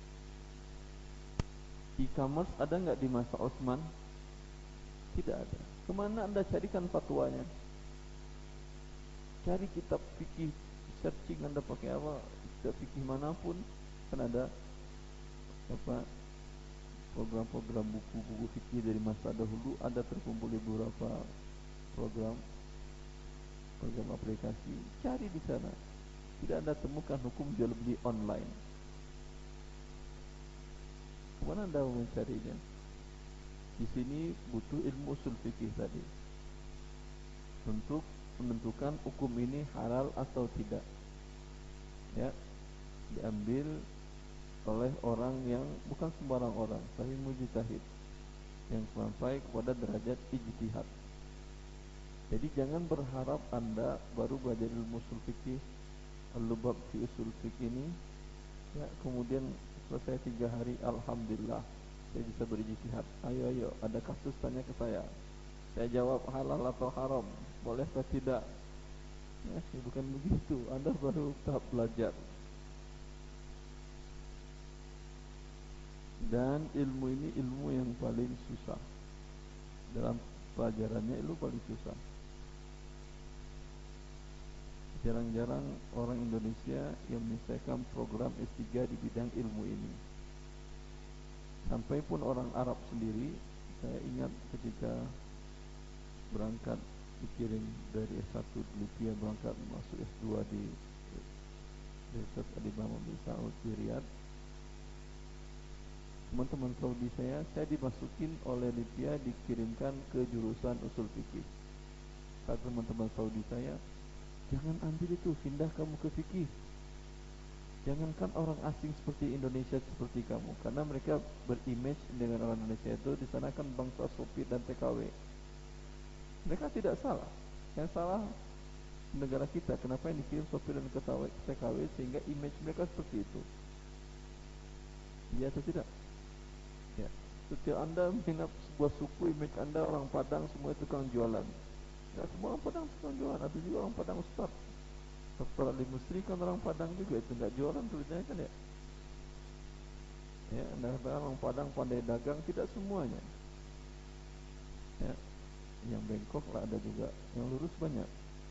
E-commerce ada enggak di masa Utsman? Tidak ada. Kemana anda carikan fatwanya? Cari kitab fikih, searching anda pakai apa, kitab fikih manapun, kan ada apa program-program buku-buku fikih dari masa dahulu, ada terkumpul di beberapa program program aplikasi. Cari di sana, tidak anda temukan hukum jual beli online. Kemana anda mencarinya? Di sini butuh ilmu usul fikih tadi untuk menentukan hukum ini halal atau tidak. Ya, diambil oleh orang yang bukan sembarang orang, tapi mujtahid yang sampai kepada derajat ijtihad. Jadi jangan berharap anda baru belajar ilmu usul fikih, al-lubab fi usul fikih ini, ya, kemudian selesai tiga hari, alhamdulillah saya bisa berijtihad. Ayo ayo, ada kasus tanya ke saya, saya jawab halal atau haram, boleh atau tidak. Ya, bukan begitu. Anda baru tahap belajar. Dan ilmu ini ilmu yang paling susah. Dalam pelajarannya ilmu paling susah. Jarang-jarang orang Indonesia yang menyelesaikan program S tiga di bidang ilmu ini. Sampai pun orang Arab sendiri, saya ingat ketika berangkat dikirim dari S satu di Libya, berangkat masuk S dua di Universitas Al-Imam bin Saud di Riyadh. Teman-teman Saudi saya, saya dimasukin oleh Libya, dikirimkan ke jurusan usul fikih. Kata teman-teman Saudi saya, jangan ambil itu, pindah kamu ke fikih. Jangankan orang asing seperti Indonesia seperti kamu, karena mereka berimage dengan orang Indonesia itu di sana kan bangsa sopir dan T K W. Mereka tidak salah. Yang salah negara kita, kenapa yang dikirim sopir dan T K W sehingga image mereka seperti itu. Iya atau tidak? Ya. Setiap anda menginap sebuah suku, image anda orang Padang semua itu tukang jualan. Ya, semua orang Padang tukang jualan. Ada juga orang Padang ustaz. Doktor Ali Musri kan orang Padang juga, itu enggak jualan tulisannya kan ya. Ya, anda katakan orang Padang pandai dagang, tidak semuanya. Ya. Yang bengkok lah ada juga, yang lurus banyak.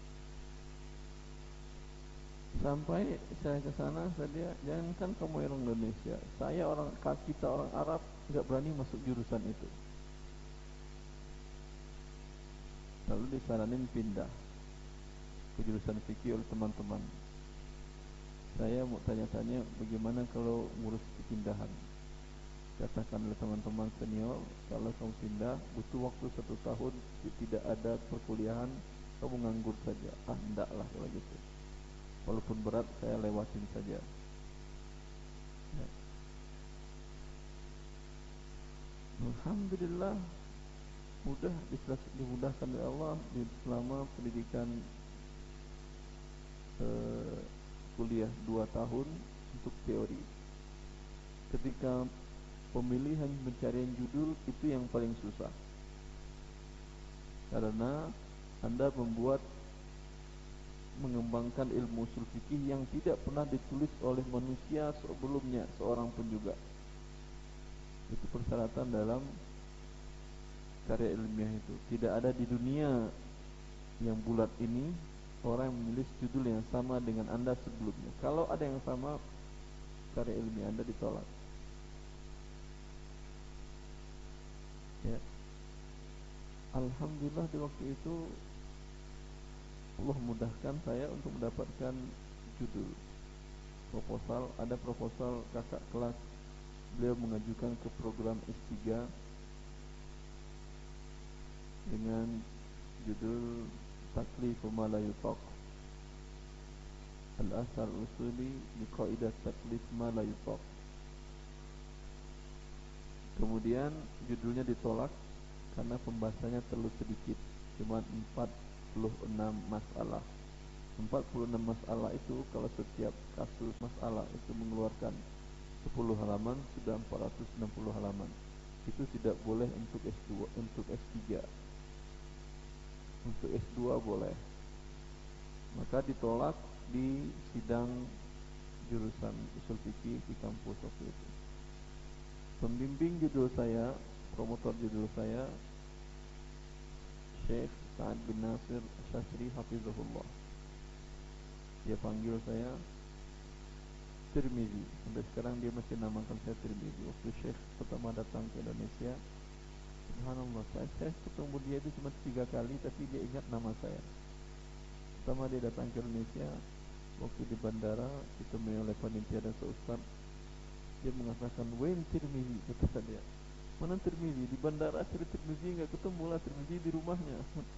Sampai saya ke sana, saya jangankan kamu orang Indonesia, saya orang kita orang Arab enggak berani masuk jurusan itu. Lalu disaranin pindah ke jurusan fikih oleh teman-teman. Saya mau tanya-tanya bagaimana kalau ngurus pindahan. katakan oleh teman-teman senior, kalau kamu pindah butuh waktu satu tahun, tidak ada perkuliahan, kamu nganggur saja. Ah, ndaklah kalau gitu. Walaupun berat, saya lewatin saja. Ya. Alhamdulillah, mudah dimudahkan oleh Allah selama pendidikan eh, kuliah dua tahun untuk teori. Ketika pemilihan pencarian judul itu yang paling susah, karena Anda membuat mengembangkan ilmu usul fikih yang tidak pernah ditulis oleh manusia sebelumnya seorang pun juga. Itu persyaratan dalam karya ilmiah itu. Tidak ada di dunia yang bulat ini orang yang menulis judul yang sama dengan Anda sebelumnya. Kalau ada yang sama, karya ilmiah Anda ditolak. Ya. Alhamdulillah di waktu itu Allah mudahkan saya untuk mendapatkan judul proposal. Ada proposal kakak kelas beliau mengajukan ke program S tiga dengan judul Taklif ma la yutaq, Al-Asar Usuli di Qaidah Taklif ma la yutaq. Kemudian judulnya ditolak karena pembahasannya terlalu sedikit, cuma empat puluh enam masalah. empat puluh enam masalah itu kalau setiap kasus masalah itu mengeluarkan sepuluh halaman, sudah empat ratus enam puluh halaman. Itu tidak boleh untuk S dua, untuk S tiga. Untuk S dua boleh. Maka ditolak di sidang jurusan usul fikih di kampus waktu itu. Pembimbing judul saya, promotor judul saya, Syekh Sa'ad bin Nasir Syasri Hafizahullah. Dia panggil saya Tirmizi. Sampai sekarang dia masih namakan saya Tirmizi. Waktu Syekh pertama datang ke Indonesia, subhanallah, saya, saya ketemu dia itu cuma tiga kali, tapi dia ingat nama saya. Pertama dia datang ke Indonesia, waktu di bandara ditemui oleh panitia dan seustad, dia mengatakan, "Wain Tirmizi," kata dia. "Mana Tirmizi? Di bandara cari Tirmizi enggak ketemu lah, Tirmizi di rumahnya."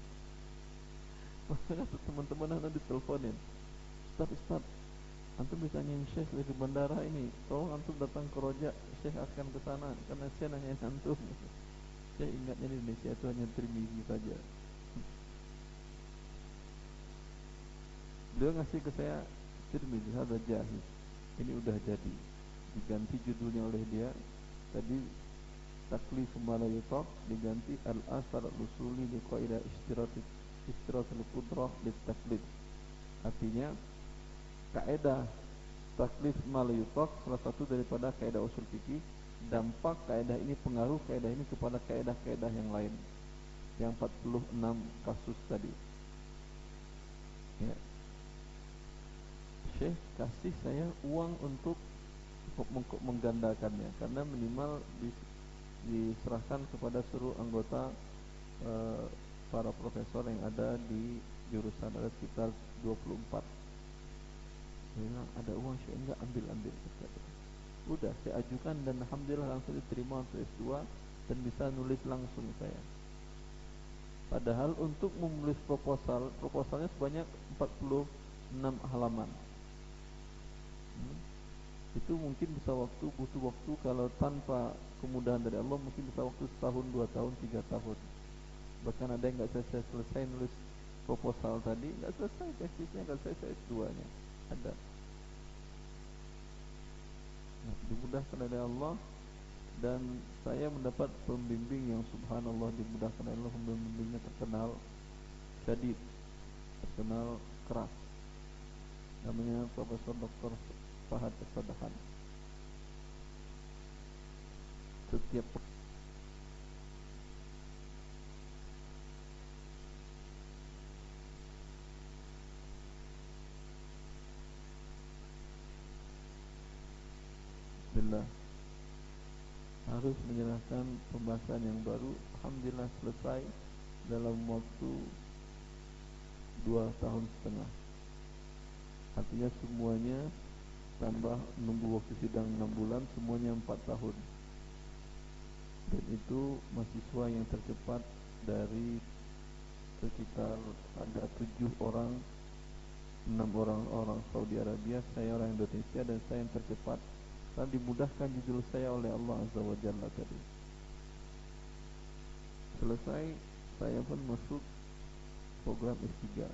Maka kata teman-teman anda diteleponin, "Ustaz, Ustaz, antum bisa nyanyi Syekh dari bandara ini, tolong antum datang ke Roja, Syekh akan ke sana karena saya nanyain antum." Saya ingatnya di Indonesia itu hanya Tirmizi saja. Beliau ngasih ke saya Tirmizi hadza jahiz. Ini udah jadi. Diganti judulnya oleh dia. Tadi Taklif ma la yutaq diganti Al-Asar Al-Usuli li Qaidah Ishtirat Ishtiratul Qudrah lit Taklif. Artinya kaidah taklif ma la yutaq salah satu daripada kaidah usul fikih. Dampak kaidah ini, pengaruh kaidah ini kepada kaidah-kaidah yang lain, yang empat puluh enam kasus tadi. Ya. Syekh kasih saya uang untuk menggandakannya, karena minimal diserahkan kepada seluruh anggota e, para profesor yang ada di jurusan, ada sekitar dua puluh empat. Dia bilang, "Ada uang Syekh?" "Enggak, ambil-ambil." Udah saya ajukan dan alhamdulillah langsung diterima untuk S dua dan bisa nulis langsung saya. Padahal untuk menulis proposal, proposalnya sebanyak empat puluh enam halaman. Hmm. Itu mungkin bisa waktu, butuh waktu, kalau tanpa kemudahan dari Allah mungkin bisa waktu setahun, dua tahun, tiga tahun. Bahkan ada yang nggak selesai selesai nulis proposal tadi, nggak selesai tesisnya, nggak selesai S dua nya. Ada. Nah, dimudahkan oleh Allah, dan saya mendapat pembimbing yang subhanallah dimudahkan oleh Allah. Pembimbingnya terkenal syadid, terkenal keras, namanya Profesor Doktor Fahad As-Sadahan. Setiap Bismillah harus menyerahkan pembahasan yang baru. Alhamdulillah selesai dalam waktu dua tahun setengah. Artinya semuanya tambah menunggu waktu sidang enam bulan, semuanya empat tahun. dan itu mahasiswa yang tercepat dari sekitar ada tujuh orang, enam orang orang Saudi Arabia, saya orang Indonesia, dan saya yang tercepat karena dimudahkan judul saya oleh Allah Azza wa Jalla tadi. Selesai, saya pun masuk program S tiga.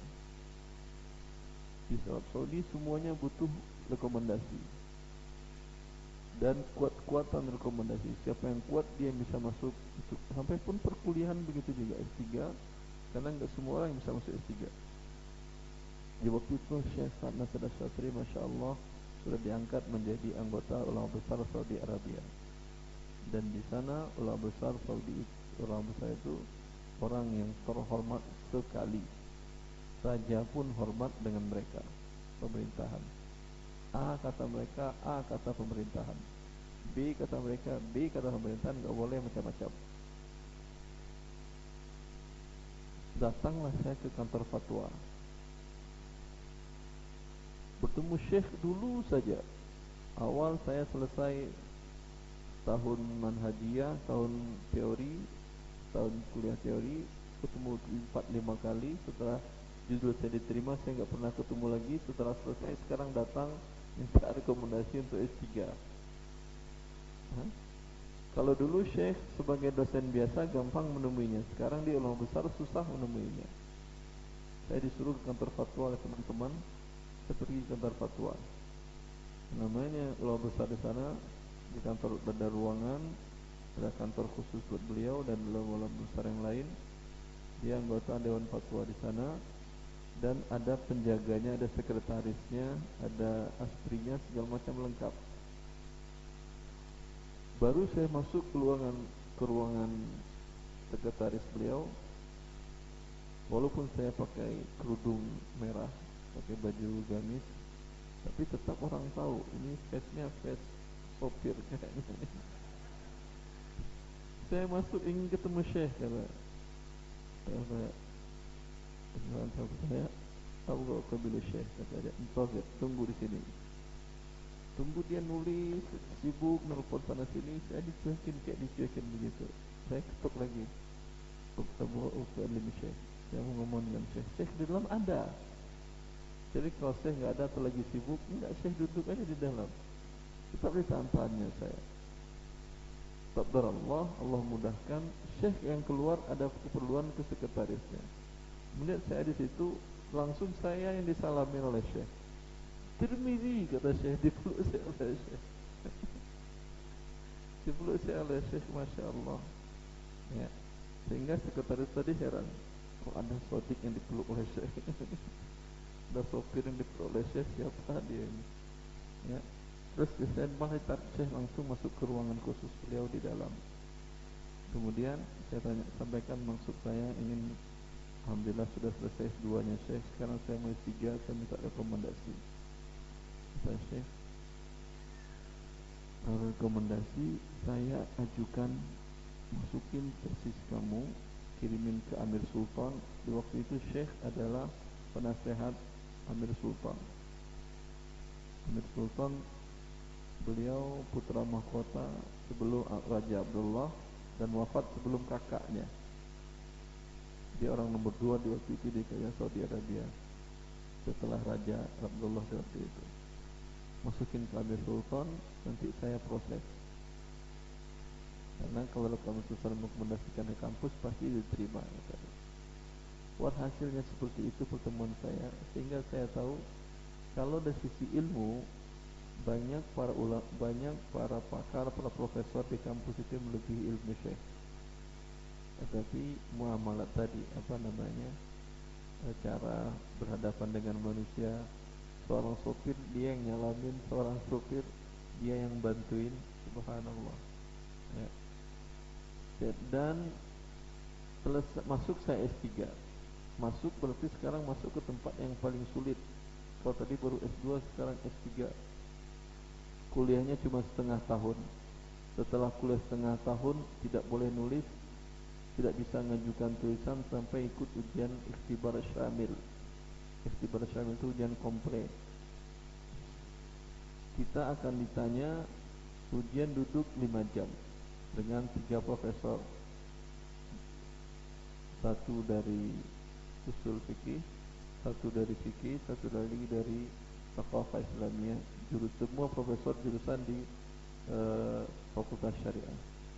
Di Arab Saudi semuanya butuh rekomendasi dan kuat-kuatan rekomendasi. Siapa yang kuat dia bisa masuk itu. Sampai pun perkuliahan begitu juga S tiga, karena enggak semua orang yang bisa masuk S tiga. Di waktu itu Syekh Sa'ad Nasir Asy'ashari Masya Allah sudah diangkat menjadi anggota ulama besar Saudi Arabia. Dan di sana ulama besar Saudi, ulama besar itu orang yang terhormat sekali. Raja pun hormat dengan mereka, pemerintahan. A kata mereka, A kata pemerintahan. B kata mereka, B kata pemerintahan, enggak boleh macam-macam. Datanglah saya ke kantor fatwa. Bertemu Syekh dulu saja. Awal saya selesai tahun manhajiyah, tahun teori, tahun kuliah teori, ketemu empat lima kali. Setelah judul saya diterima, saya enggak pernah ketemu lagi. Setelah selesai, sekarang datang minta rekomendasi untuk S tiga. Hah? Kalau dulu Syekh sebagai dosen biasa gampang menemuinya, sekarang di ulama besar susah menemuinya. Saya disuruh ke kantor fatwa oleh teman-teman. Saya pergi ke kantor fatwa. Namanya ulama besar di sana, di kantor ada ruangan, ada kantor khusus buat beliau dan ulama besar yang lain. Dia anggota dewan fatwa di sana. Dan ada penjaganya, ada sekretarisnya, ada astrinya, segala macam lengkap. Baru saya masuk ke ruangan, ke ruangan sekretaris beliau. Walaupun saya pakai kerudung merah, pakai baju gamis, tapi tetap orang tahu ini face-nya face sopir kayaknya. Saya masuk ingin ketemu Syekh, kata saya. Dengan sahabat saya, Abu Bakar bin Syekh, kata dia, "Intazir, tunggu di sini." Tunggu dia nulis, sibuk nelpon sana sini, saya dicuekin kayak dicuekin begitu. Saya ketuk lagi. Abu Bakar bin Syekh, saya mau ngomong dengan Syekh. Syekh di dalam ada. Jadi kalau Syekh enggak ada atau lagi sibuk, enggak, Syekh duduk aja di dalam. Tetap ditahan-tahannya saya. Takdir Allah, Allah mudahkan. Syekh yang keluar ada keperluan ke sekretarisnya. Melihat saya di situ, langsung saya yang disalami oleh Syekh. Tirmizi, kata Syekh, dipeluk saya oleh Syekh. Dipeluk saya oleh Syekh, Masya Allah. Ya. Sehingga sekretaris tadi heran, kok ada sodik yang dipeluk oleh Syekh. Ada sopir yang dipeluk oleh Syekh, siapa dia ini? Ya. Terus saya malah tarik Syekh langsung masuk ke ruangan khusus beliau di dalam. Kemudian saya tanya, sampaikan maksud saya ingin, alhamdulillah sudah selesai S dua-nya Syekh, sekarang saya mau S tiga, saya minta rekomendasi. Kata Syekh, rekomendasi saya ajukan, masukin tesis kamu, kirimin ke Amir Sultan. Di waktu itu Syekh adalah penasehat Amir Sultan. Amir Sultan, beliau putra mahkota sebelum Raja Abdullah dan wafat sebelum kakaknya. Dia orang nomor dua di waktu itu di Kerajaan Saudi Arabia setelah Raja Abdullah di waktu itu. Masukin ke Amir Sultan, nanti saya proses. Karena kalau kamu Sultan merekomendasikan ke kampus pasti diterima. Buat hasilnya seperti itu pertemuan saya, sehingga saya tahu kalau dari sisi ilmu banyak para ulama, banyak para pakar, para profesor di kampus itu melebihi ilmu Syekh. Tetapi muamalat tadi, apa namanya, cara berhadapan dengan manusia, seorang sopir dia yang nyalamin, seorang sopir dia yang bantuin, subhanallah. Ya. Dan selesai, masuk saya S tiga. Masuk berarti sekarang masuk ke tempat yang paling sulit. Kalau tadi baru S dua, sekarang S tiga. Kuliahnya cuma setengah tahun. Setelah kuliah setengah tahun tidak boleh nulis, tidak bisa mengajukan tulisan sampai ikut ujian ikhtibar syamil. Ikhtibar syamil itu ujian komplek. Kita akan ditanya, ujian duduk lima jam. dengan tiga profesor, satu dari usul fikih, satu dari fikih, satu lagi dari Thaqafah Islamiyah, jurus semua profesor jurusan di uh, Fakultas Syariah.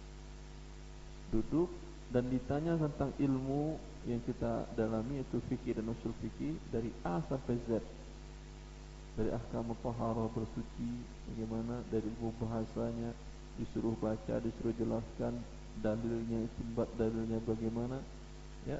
Duduk dan ditanya tentang ilmu yang kita dalami, yaitu fikih dan usul fikih dari A sampai Z. Dari ahkam taharah, bersuci bagaimana, dari ilmu bahasanya, disuruh baca, disuruh jelaskan dalilnya, istinbat dalilnya bagaimana, ya.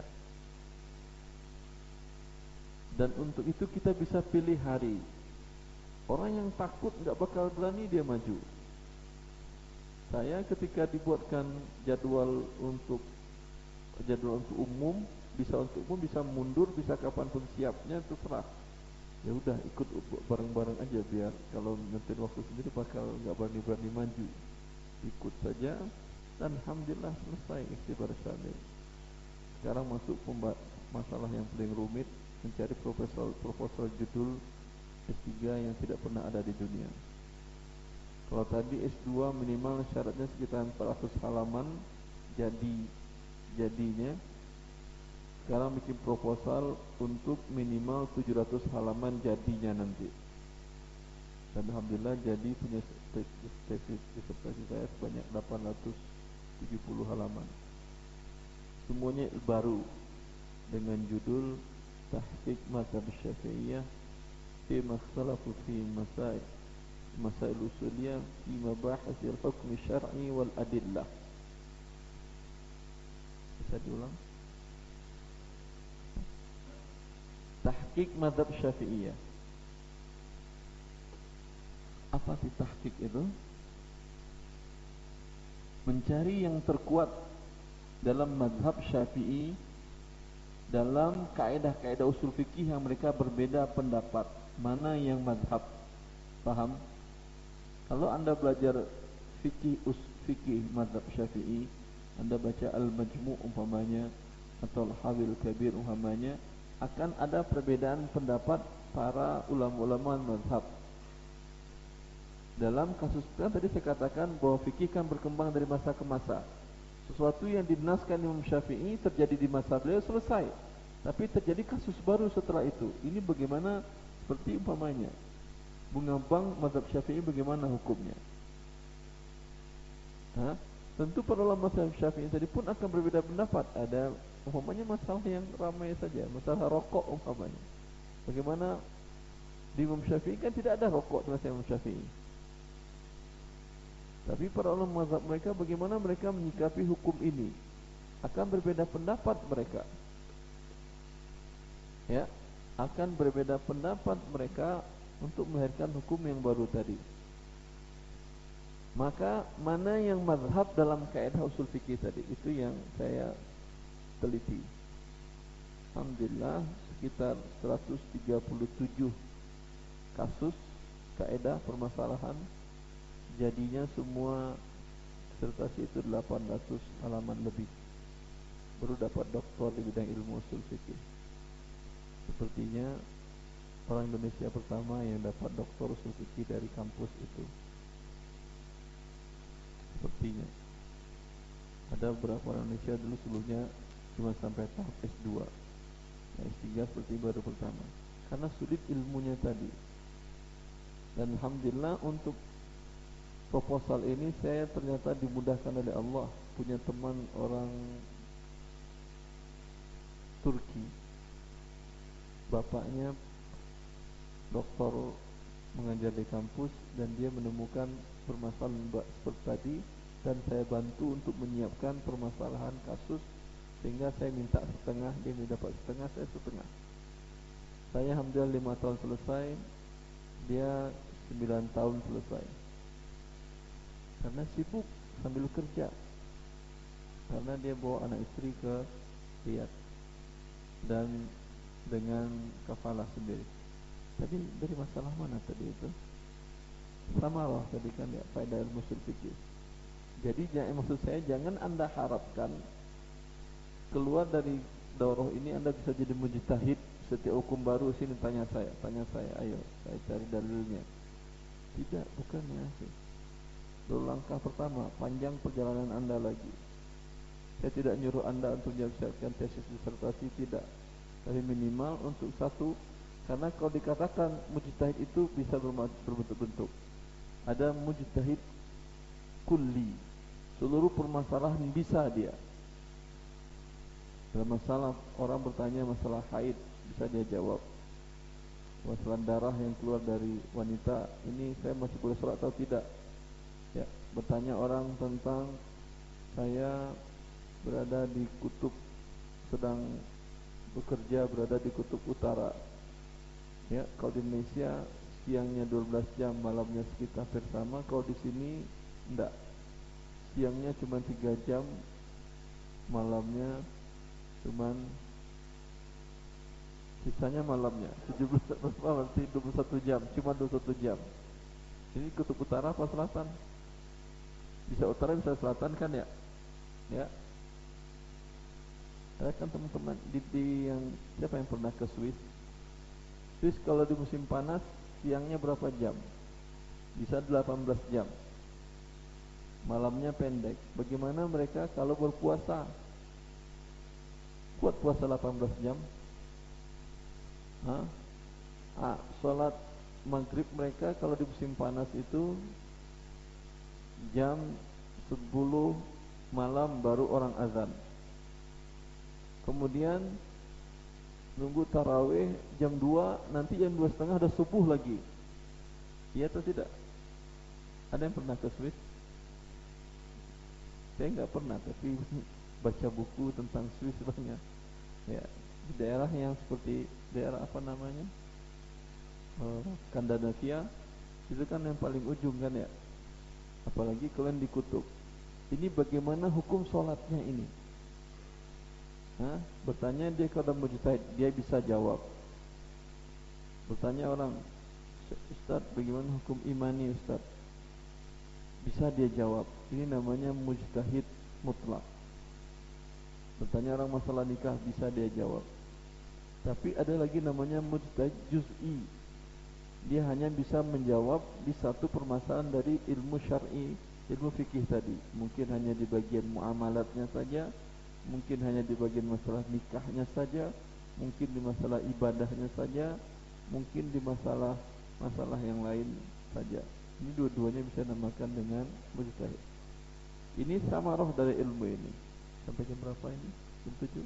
Dan untuk itu kita bisa pilih hari. Orang yang takut nggak bakal berani dia maju. Saya ketika dibuatkan jadwal untuk jadwal untuk umum, bisa untuk umum, bisa mundur, bisa kapanpun siapnya, terserah. Ya udah ikut bareng-bareng aja, biar kalau nanti waktu sendiri bakal nggak berani-berani maju. Ikut saja dan alhamdulillah selesai ikhtibar syamil. Sekarang masuk masalah yang paling rumit, mencari proposal proposal judul S tiga yang tidak pernah ada di dunia. Kalau tadi S dua minimal syaratnya sekitar empat ratus halaman jadi jadinya. Sekarang bikin proposal untuk minimal tujuh ratus halaman jadinya nanti. Dan alhamdulillah jadi punya tesis disertasi saya sebanyak delapan ratus tujuh puluh halaman. Semuanya baru dengan judul Tahqiq Mazhab Syafi'iyah fi makhtalafu fi masail masail usuliyah fi mabahis al-hukm syar'i wal adillah. Bisa diulang? Tahqiq Mazhab Syafi'iyah. Apa sih tahqiq itu? Mencari yang terkuat dalam mazhab Syafi'i, dalam kaidah-kaidah usul fikih yang mereka berbeda pendapat. Mana yang mazhab? Paham? Kalau Anda belajar fikih us fikih mazhab Syafi'i, Anda baca Al-Majmu' umpamanya atau Al-Hawil Kabir umpamanya, akan ada perbedaan pendapat para ulama-ulama mazhab. Dalam kasus kan tadi saya katakan bahwa fikih kan berkembang dari masa ke masa. Sesuatu yang dinaskan Imam Syafi'i terjadi di masa beliau selesai, tapi terjadi kasus baru setelah itu. Ini bagaimana? Seperti umpamanya bunga bank mazhab Syafi'i, bagaimana hukumnya? Hah? Tentu para ulama mazhab Syafi'i tadi pun akan berbeda pendapat. Ada umpamanya masalah yang ramai saja, masalah rokok umpamanya. Bagaimana di Imam Syafi'i kan tidak ada rokok di masa Imam Syafi'i. Tapi para ulama mazhab mereka bagaimana mereka menyikapi hukum ini, akan berbeda pendapat mereka. Ya, akan berbeda pendapat mereka untuk melahirkan hukum yang baru tadi. Maka mana yang mazhab dalam kaidah usul fikih tadi, itu yang saya teliti. Alhamdulillah sekitar seratus tiga puluh tujuh kasus kaidah permasalahan, jadinya semua disertasi itu delapan ratus halaman lebih. Baru dapat doktor di bidang ilmu usul fikih. Sepertinya orang Indonesia pertama yang dapat doktor usul fikih dari kampus itu. Sepertinya ada beberapa orang Indonesia dulu sebelumnya cuma sampai tahap S dua, nah, S tiga seperti baru pertama, karena sulit ilmunya tadi. Dan alhamdulillah untuk proposal ini saya ternyata dimudahkan oleh Allah. Punya teman orang Turki, bapaknya doktor mengajar di kampus, dan dia menemukan permasalahan seperti tadi, dan saya bantu untuk menyiapkan permasalahan kasus, sehingga saya minta setengah, dia dapat setengah, saya setengah. Saya alhamdulillah lima tahun selesai, dia sembilan tahun selesai. Karena sibuk sambil kerja, karena dia bawa anak istri ke Riyadh dan dengan kafalah sendiri. Tadi dari masalah mana tadi itu? Sama lah tadi kan ya, faedah ilmu usul fikih. Jadi jangan, maksud saya jangan Anda harapkan keluar dari daurah ini Anda bisa jadi mujtahid. Setiap hukum baru sini tanya saya, tanya saya, ayo saya cari dalilnya. Tidak, bukan ya. Lalu langkah pertama, panjang perjalanan Anda lagi. Saya tidak nyuruh Anda untuk siapkan tesis disertasi, tidak. Tapi minimal untuk satu, karena kalau dikatakan mujtahid itu bisa berbentuk-bentuk. Ada mujtahid kulli, seluruh permasalahan bisa dia. Dalam masalah orang bertanya masalah haid, bisa dia jawab. Masalah darah yang keluar dari wanita, ini saya masih boleh sholat atau tidak? Ya, bertanya orang tentang saya berada di kutub, sedang bekerja berada di kutub utara. Ya, kalau di Indonesia siangnya dua belas jam, malamnya sekitar hampir sama. Kalau di sini enggak. Siangnya cuma tiga jam, malamnya cuman sisanya malamnya tujuh belas berarti dua puluh satu jam, cuma dua puluh satu jam. Ini kutub utara apa selatan? Bisa utara bisa selatan kan ya? Ya. Ada kan teman-teman di, di yang siapa yang pernah ke Swiss? Swiss kalau di musim panas siangnya berapa jam? Bisa delapan belas jam. Malamnya pendek. Bagaimana mereka kalau berpuasa? Kuat puasa delapan belas jam? Hah? Ah, sholat maghrib mereka kalau di musim panas itu jam sepuluh malam baru orang azan. Kemudian nunggu tarawih jam dua, nanti jam dua setengah ada subuh lagi. Iya atau tidak? Ada yang pernah ke Swiss? Saya nggak pernah, tapi baca buku tentang Swiss banyak. Ya, di daerah yang seperti daerah apa namanya? Uh, Skandinavia itu kan yang paling ujung kan ya. Apalagi kalian di kutub. Ini bagaimana hukum sholatnya ini? Hah? Bertanya dia kalau mujtahid, dia bisa jawab. Bertanya orang, Ustaz, bagaimana hukum imani Ustaz? Bisa dia jawab. Ini namanya mujtahid mutlak. Bertanya orang masalah nikah, bisa dia jawab. Tapi ada lagi namanya mujtahid juz'i. Dia hanya bisa menjawab di satu permasalahan dari ilmu syar'i, ilmu fikih tadi. Mungkin hanya di bagian muamalatnya saja, mungkin hanya di bagian masalah nikahnya saja, mungkin di masalah ibadahnya saja, mungkin di masalah masalah yang lain saja. Ini dua-duanya bisa dinamakan dengan mujtahid. Ini samarah dari ilmu ini. Sampai jam berapa ini? Jam tujuh.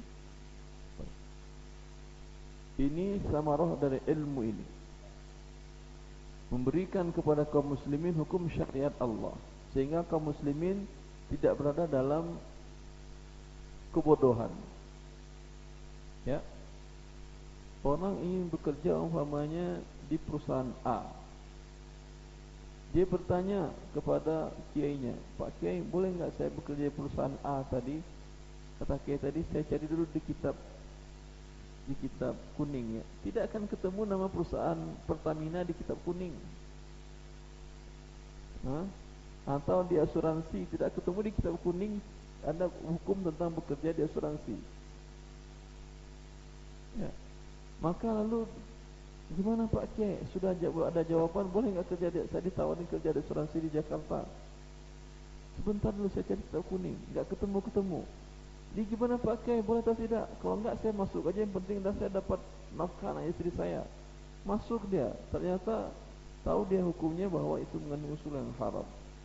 Ini samarah dari ilmu ini. Memberikan kepada kaum muslimin hukum syariat Allah, sehingga kaum muslimin tidak berada dalam kebodohan. Ya. Orang ingin bekerja umpamanya di perusahaan A. Dia bertanya kepada kiainya, Pak Kiai, boleh enggak saya bekerja di perusahaan A tadi? Kata kiai tadi, saya cari dulu di kitab di kitab kuning ya. Tidak akan ketemu nama perusahaan Pertamina di kitab kuning. Hah? Atau di asuransi tidak ketemu di kitab kuning ada hukum tentang bekerja di asuransi. Ya. Maka lalu gimana Pak Kiai? Sudah ada jawaban, boleh enggak kerja di, saya ditawarin kerja di asuransi di Jakarta. Sebentar dulu saya cari kitab kuning, enggak ketemu-ketemu. Ini gimana Pak Kiai, boleh atau tidak? Kalau enggak saya masuk aja, yang penting dah saya dapat nafkah anak istri saya. Masuk dia, ternyata tahu dia hukumnya bahwa itu mengandung usul yang haram.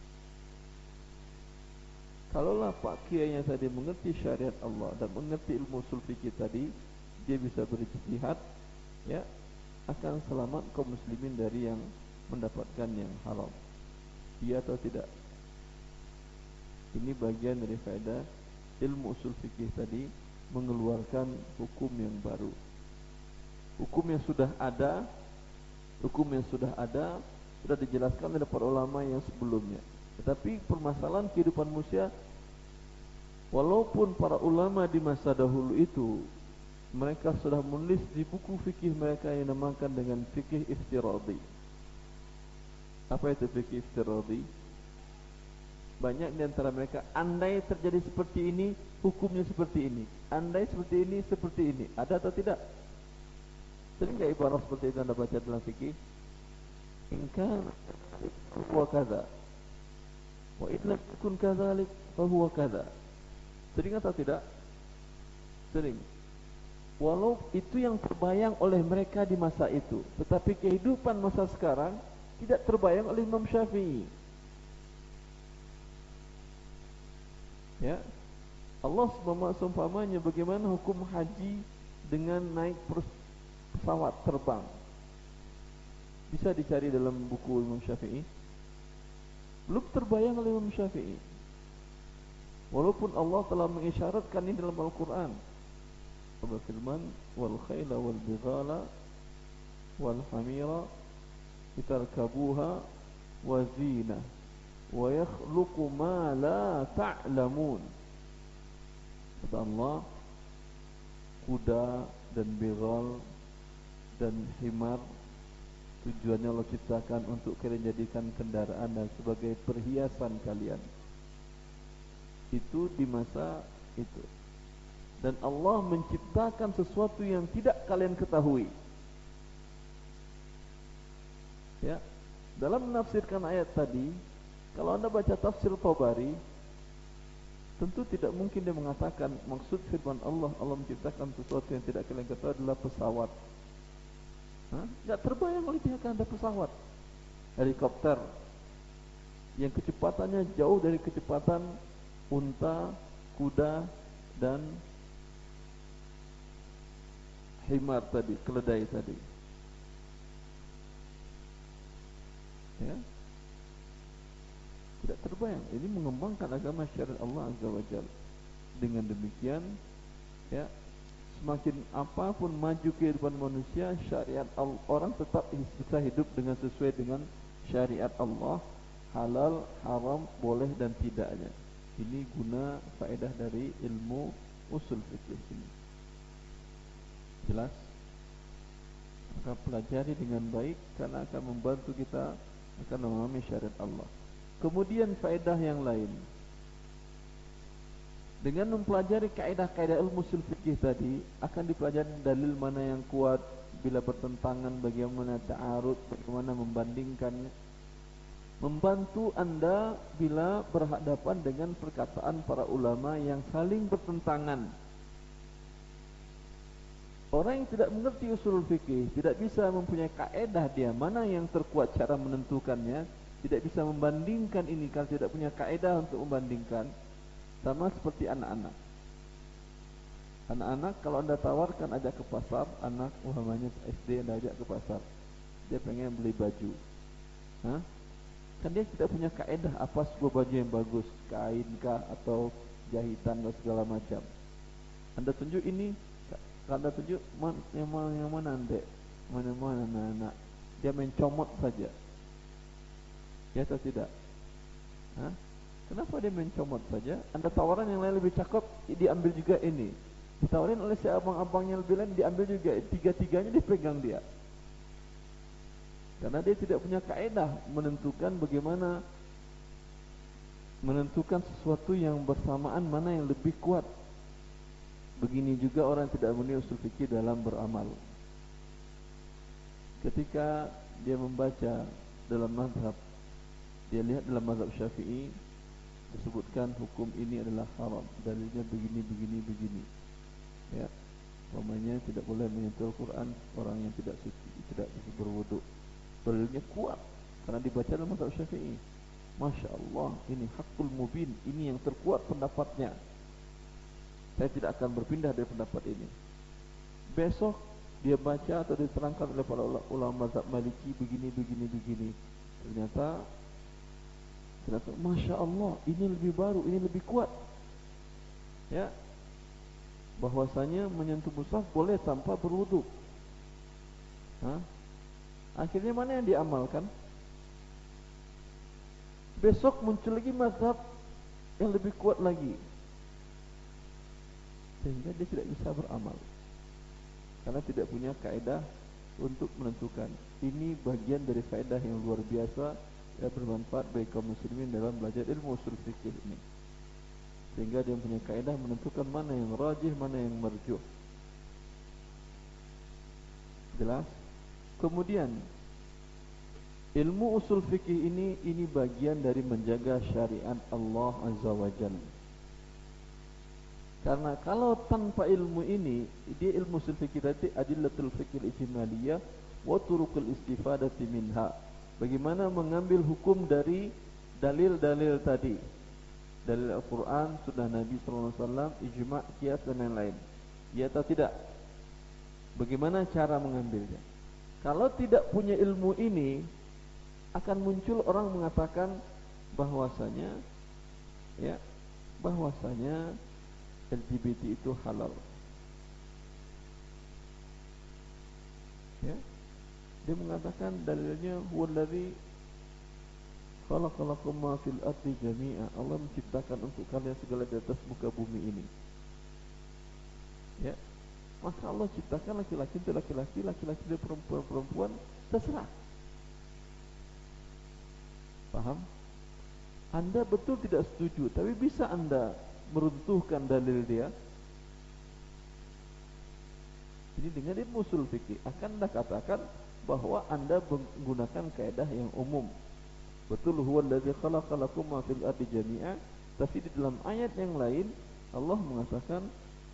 Kalaulah Pak Kiainya tadi mengerti syariat Allah dan mengerti ilmu usul fikih tadi, dia bisa berijtihad, ya, akan selamat kaum muslimin dari yang mendapatkan yang haram. Iya atau tidak? Ini bagian dari faedah ilmu usul fikih tadi, mengeluarkan hukum yang baru. Hukum yang sudah ada, hukum yang sudah ada sudah dijelaskan oleh para ulama yang sebelumnya. Tetapi permasalahan kehidupan manusia, walaupun para ulama di masa dahulu itu mereka sudah menulis di buku fikih mereka yang dinamakan dengan fikih iftiradi. Apa itu fikih iftiradi? Banyak di antara mereka, andai terjadi seperti ini, hukumnya seperti ini. Andai seperti ini, seperti ini. Ada atau tidak? Sering enggak ibarat seperti itu Anda baca dalam fikih? Ingkar wa kadza. Wa in lam yakun kadzalik fa huwa kadza. Sering atau tidak? Sering. Walau itu yang terbayang oleh mereka di masa itu, tetapi kehidupan masa sekarang tidak terbayang oleh Imam Syafi'i. Ya, Allah seumpamanya bagaimana hukum haji dengan naik pesawat terbang. Bisa dicari dalam buku Imam Syafi'i. Belum terbayang oleh Imam Syafi'i. Walaupun Allah telah mengisyaratkan ini dalam Al-Quran. Allah firman, wal khayla wal bighala wal hamira litarkabuha wa zina wa yakhluqu ma la ta'lamun. Kata Allah, kuda dan bighal dan himar tujuannya Allah ciptakan untuk kalian jadikan kendaraan dan sebagai perhiasan kalian. Itu di masa itu. Dan Allah menciptakan sesuatu yang tidak kalian ketahui. Ya, dalam menafsirkan ayat tadi, kalau anda baca tafsir Tabari, tentu tidak mungkin dia mengatakan maksud firman Allah, Allah menciptakan sesuatu yang tidak kalian ketahui adalah pesawat. Hah? Nggak terbayang oleh dia kan ada pesawat, helikopter yang kecepatannya jauh dari kecepatan unta, kuda, dan himar tadi, keledai tadi. Ya, tidak terbayang. Ini mengembangkan agama syariat Allah Azza wa Jalla. Dengan demikian, ya, semakin apapun maju kehidupan manusia, syariat Allah, orang tetap bisa hidup dengan sesuai dengan syariat Allah, halal, haram, boleh dan tidaknya. Ini guna faedah dari ilmu usul fikih ini. Jelas? Maka pelajari dengan baik karena akan membantu kita akan memahami syariat Allah. Kemudian faedah yang lain, dengan mempelajari kaidah-kaidah ilmu usul fikih tadi, akan dipelajari dalil mana yang kuat, bila bertentangan bagaimana ta'arud, bagaimana membandingkannya. Membantu anda bila berhadapan dengan perkataan para ulama yang saling bertentangan. Orang yang tidak mengerti usul fikih tidak bisa mempunyai kaedah dia mana yang terkuat cara menentukannya, tidak bisa membandingkan ini kalau tidak punya kaedah untuk membandingkan. Sama seperti anak-anak. Anak-anak kalau anda tawarkan ajak ke pasar, anak umpamanya S D anda ajak ke pasar, dia pengen beli baju. Hah? Kan dia tidak punya kaedah apa sebuah baju yang bagus, kain kah atau jahitan dan segala macam. Anda tunjuk ini, anda tunjuk man, yang mana yang mana anda, mana mana anak-anak, dia main comot saja. Ya atau tidak? Hah? Kenapa dia main comot saja? Anda tawaran yang lain lebih cakep, diambil juga ini. Ditawarin oleh si abang-abangnya lebih lain, diambil juga. Tiga-tiganya dipegang dia. Karena dia tidak punya kaedah menentukan bagaimana menentukan sesuatu yang bersamaan mana yang lebih kuat. Begini juga orang tidak mengerti usul fikih dalam beramal. Ketika dia membaca dalam mazhab, dia lihat dalam mazhab Syafi'i disebutkan hukum ini adalah haram, dalilnya begini begini begini. Ya, umpamanya tidak boleh menyentuh Al-Quran orang yang tidak suci, tidak berwudu. Dalilnya kuat karena dibaca dalam mazhab Syafi'i. Masya Allah, ini hakul mubin, ini yang terkuat pendapatnya. Saya tidak akan berpindah dari pendapat ini. Besok dia baca atau diterangkan oleh para ulama mazhab Maliki begini begini begini. Ternyata ternyata Masya Allah, ini lebih baru, ini lebih kuat. Ya, bahwasanya menyentuh mushaf boleh tanpa berwudu. Hah? Akhirnya mana yang diamalkan? Besok muncul lagi mazhab yang lebih kuat lagi, sehingga dia tidak bisa beramal karena tidak punya kaedah untuk menentukan. Ini bagian dari faedah yang luar biasa yang bermanfaat bagi kaum muslimin dalam belajar ilmu usul fikih ini, sehingga dia punya kaedah menentukan mana yang rajih, mana yang marjuh. Jelas? Kemudian Ilmu usul fikih ini ini bagian dari menjaga syariat Allah Azza wa Jalla. Karena kalau tanpa ilmu ini, dia ilmu usul fikih tadi adillatul fikih ijmaliyah wa turuqul istifadati minha. Bagaimana mengambil hukum dari dalil-dalil tadi. Dalil Al-Quran, sunnah Nabi sallallahu alaihi wasallam, ijma', qiyas dan lain-lain. Ya atau tidak? Bagaimana cara mengambilnya? Kalau tidak punya ilmu ini, akan muncul orang mengatakan bahwasanya ya, bahwasanya L G B T itu halal. Ya. Dia mengatakan dalilnya huwallazi khalaqalakum ma fil ardi jami'a. Allah menciptakan untuk kalian segala di atas muka bumi ini. Ya. Maka Allah ciptakan laki-laki itu laki-laki, laki-laki itu perempuan-perempuan, terserah. Paham? Anda betul tidak setuju, tapi bisa Anda meruntuhkan dalil dia. Jadi dengan ilmu usul fikih akan Anda katakan bahwa Anda menggunakan kaidah yang umum. Betul, huwallazi khalaqalakum ma fil ardi jami'a, tapi di dalam ayat yang lain Allah mengatakan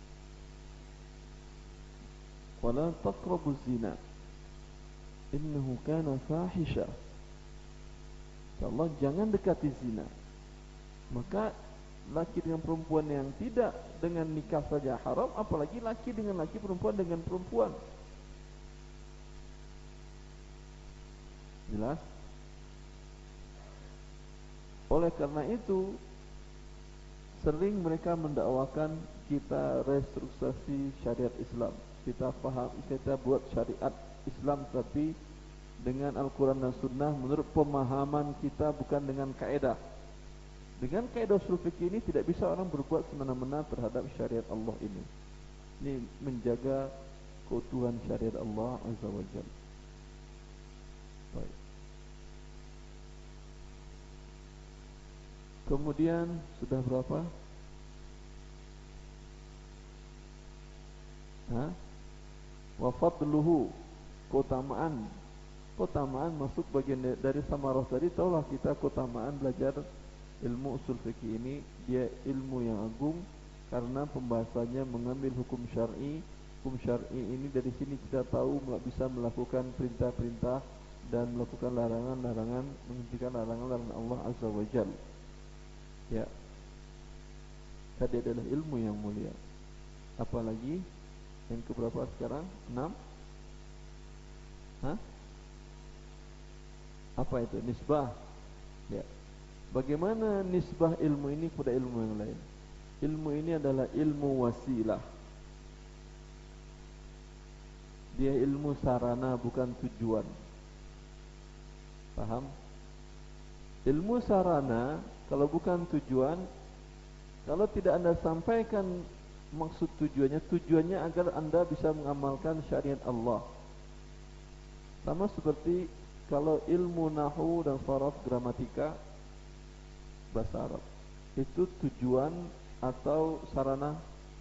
wala taqrabuz zina innahu kana fahisha. Allah, jangan dekati zina. Maka laki dengan perempuan yang tidak dengan nikah saja haram, apalagi laki dengan laki, perempuan dengan perempuan. Jelas? Oleh karena itu sering mereka mendakwakan kita restrukturisasi syariat Islam. Kita faham, kita buat syariat Islam tapi dengan Al-Quran dan Sunnah menurut pemahaman kita, bukan dengan kaedah. Dengan kaedah usul fikih ini tidak bisa orang berbuat semena-mena terhadap syariat Allah ini. Ini menjaga keutuhan syariat Allah Azza wa Jalla. Baik. Kemudian sudah berapa? Hah? Wa fadluhu, keutamaan. Keutamaan masuk bagian dari samarah tadi. Taulah kita keutamaan belajar ilmu usul fikih ini. Dia ilmu yang agung karena pembahasannya mengambil hukum syar'i. Hukum syar'i ini dari sini kita tahu bisa melakukan perintah-perintah dan melakukan larangan-larangan, menghentikan larangan-larangan Allah Azza wa Jalla. Ya, tadi adalah ilmu yang mulia. Apalagi yang keberapa sekarang? Enam? Hah? Apa itu? Nisbah. Ya. Bagaimana nisbah ilmu ini pada ilmu yang lain? Ilmu ini adalah ilmu wasilah. Dia ilmu sarana, bukan tujuan. Paham? Ilmu sarana, kalau bukan tujuan, kalau tidak Anda sampaikan maksud tujuannya, tujuannya agar Anda bisa mengamalkan syariat Allah. Sama seperti kalau ilmu nahwu dan saraf, gramatika, bahasa Arab, itu tujuan atau sarana?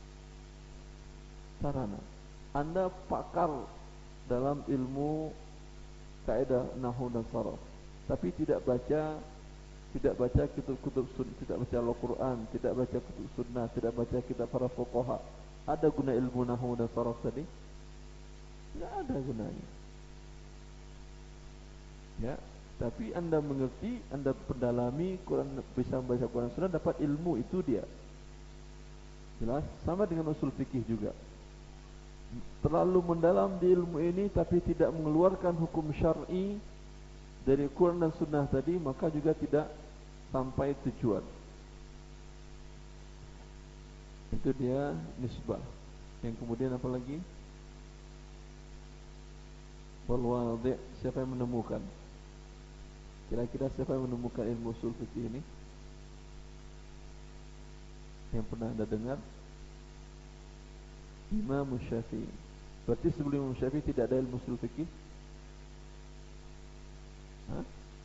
Sarana. Anda pakar dalam ilmu kaidah nahwu dan saraf, tapi tidak baca tidak baca kitab-kitab sunnah, tidak baca Al-Quran, tidak baca kitab sunnah, tidak baca kitab para fuqaha, ada guna ilmu nahwu dan saraf tadi? Tidak ada gunanya. Ya, tapi Anda mengerti, Anda pendalami Quran, bisa membaca Quran Sunnah, dapat ilmu, itu dia. Jelas? Sama dengan usul fikih juga. Terlalu mendalam di ilmu ini tapi tidak mengeluarkan hukum syar'i dari Quran dan Sunnah tadi, maka juga tidak sampai tujuan. Itu dia nisbah. Yang kemudian apa lagi? Wal wadhi', siapa yang menemukan? Kira-kira siapa yang menemukan ilmu usul fikih ini? Yang pernah Anda dengar? Imam Syafi'i. Berarti sebelum Imam Syafi'i tidak ada ilmu usul fikih? Hah?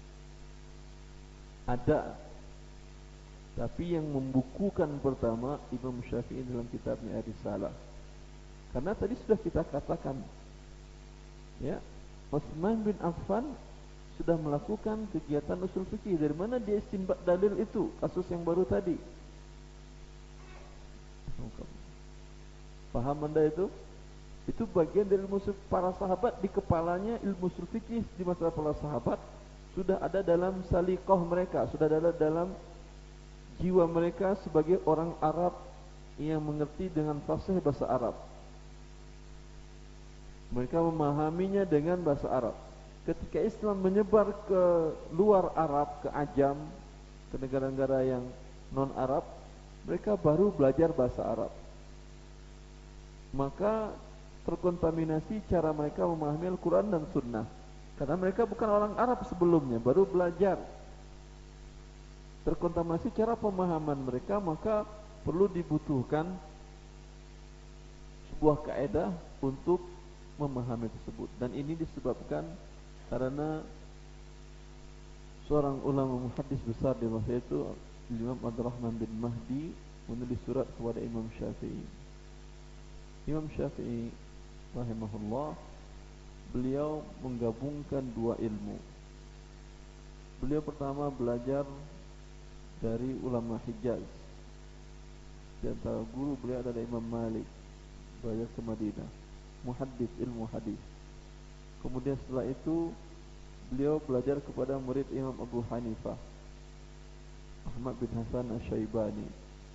Ada. Tapi yang membukukan pertama Imam Syafi'i dalam kitabnya Ar-Risalah. Karena tadi sudah kita katakan, ya, Utsman bin Affan sudah melakukan kegiatan usul fikih. Dari mana dia istinbat dalil itu? Kasus yang baru tadi. Paham Anda itu? Itu bagian dari ilmu para sahabat. Di kepalanya ilmu usul fikih di masa para sahabat sudah ada dalam saliqah mereka, sudah ada dalam jiwa mereka sebagai orang Arab yang mengerti dengan fasih bahasa Arab. Mereka memahaminya dengan bahasa Arab. Ketika Islam menyebar ke luar Arab, ke Ajam, ke negara-negara yang non-Arab, mereka baru belajar bahasa Arab. Maka terkontaminasi cara mereka memahami Al-Quran dan Sunnah. Karena mereka bukan orang Arab sebelumnya, baru belajar. Terkontaminasi cara pemahaman mereka, maka perlu dibutuhkan sebuah kaidah untuk memahami tersebut. Dan ini disebabkan karena seorang ulama muhaddis besar di masa itu, Imam Abdurrahman bin Mahdi, menulis surat kepada Imam Syafi'i. Imam Syafi'i rahimahullah, beliau menggabungkan dua ilmu. Beliau pertama belajar dari ulama Hijaz. Di antara guru beliau adalah Imam Malik, belajar ke Madinah, muhaddis, ilmu hadis. Kemudian setelah itu beliau belajar kepada murid Imam Abu Hanifah, Ahmad bin Hasan Asy-Syaibani.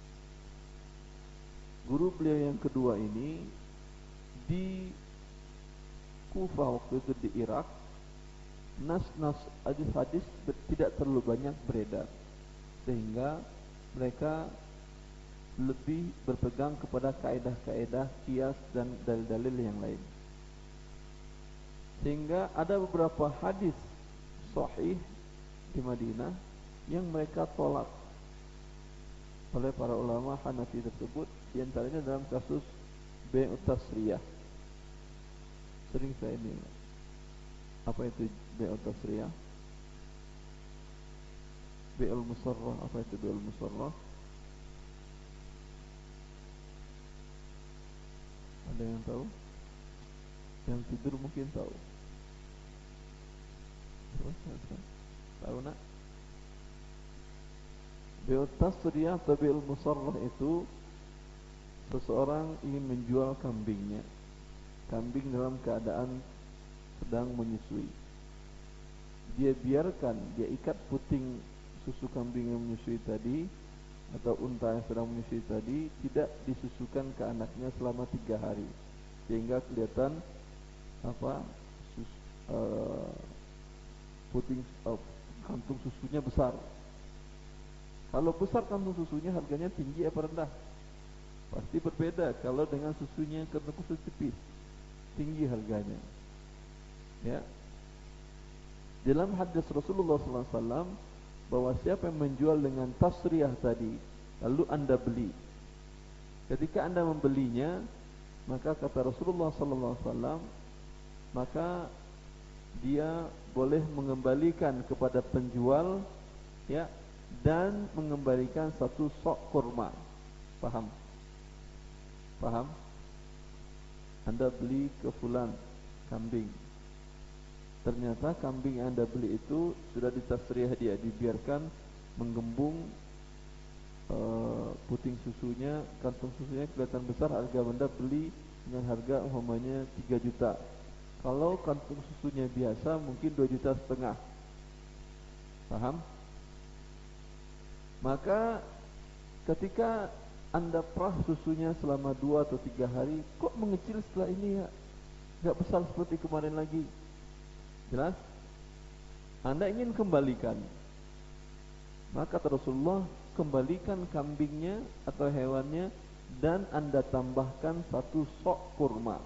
Guru beliau yang kedua ini di Kufah waktu itu di Irak, nas-nas hadis-hadis tidak terlalu banyak beredar, sehingga mereka lebih berpegang kepada kaedah-kaedah qiyas dan dalil-dalil yang lain. Sehingga ada beberapa hadis sahih di Madinah yang mereka tolak oleh para ulama Hanafi tersebut, di antaranya dalam kasus Bai'ut Tasriyah. Sering saya ini, apa itu Bai'ut Tasriyah? Bai'ul Musarrah, apa itu Bai'ul Musarrah? Ada yang tahu? Yang tidur mungkin tahu. Tahu nak? Bai'ut Tasriyah atau Bai'ul Musarrah itu seseorang ingin menjual kambingnya. Kambing dalam keadaan sedang menyusui. Dia biarkan, dia ikat puting susu kambing yang menyusui tadi, atau unta yang sedang menyusui tadi, tidak disusukan ke anaknya selama tiga hari, sehingga kelihatan apa sus, uh, puting uh, kantung susunya besar. Kalau besar kantung susunya, harganya tinggi apa rendah? Pasti berbeda. Kalau dengan susunya kantung susu tipis, tinggi harganya. Ya. Dalam hadis Rasulullah sallallahu alaihi wasallam bahwa siapa yang menjual dengan tasriyah tadi, lalu anda beli, ketika anda membelinya, maka kata Rasulullah sallallahu alaihi wasallam, maka dia boleh mengembalikan kepada penjual, ya, dan mengembalikan satu sok kurma. Paham? Paham? Anda beli ke fulan kambing, ternyata kambing yang anda beli itu sudah ditasriyah, dia dibiarkan menggembung, uh, puting susunya, kantung susunya kelihatan besar, harga anda beli dengan harga umpamanya tiga juta. Kalau kantung susunya biasa mungkin dua juta setengah. Paham? Maka ketika anda perah susunya selama dua atau tiga hari, kok mengecil setelah ini ya? Gak besar seperti kemarin lagi. Jelas? Anda ingin kembalikan, maka kata Rasulullah, kembalikan kambingnya atau hewannya dan anda tambahkan satu sok kurma.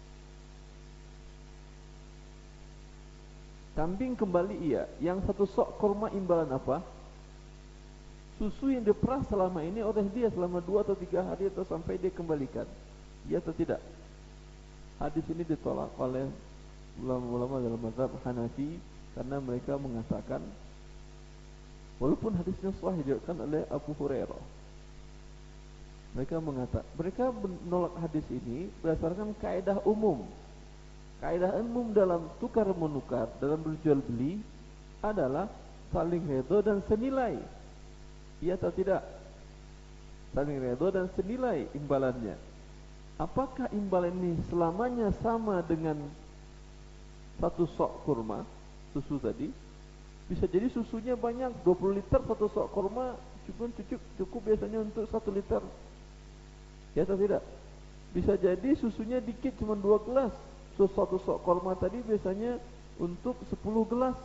Kambing kembali iya, yang satu sok kurma imbalan apa? Susu yang diperah selama ini oleh dia selama dua atau tiga hari atau sampai dia kembalikan. Iya atau tidak? Hadis ini ditolak oleh ulama-ulama dalam mazhab Hanafi karena mereka mengatakan, walaupun hadisnya sahih diriwayatkan oleh Abu Hurairah, mereka mengatakan, mereka menolak hadis ini berdasarkan kaidah umum. Kaidah umum dalam tukar menukar, dalam berjual beli, adalah saling redha dan senilai. Iya atau tidak? Saling redha dan senilai imbalannya. Apakah imbalan ini selamanya sama dengan satu sok kurma susu tadi? Bisa jadi susunya banyak, dua puluh liter satu sok kurma cukup cukup cukup biasanya untuk satu liter. Ya atau tidak? Bisa jadi susunya dikit cuma dua gelas. So, satu sok kurma tadi biasanya untuk sepuluh gelas.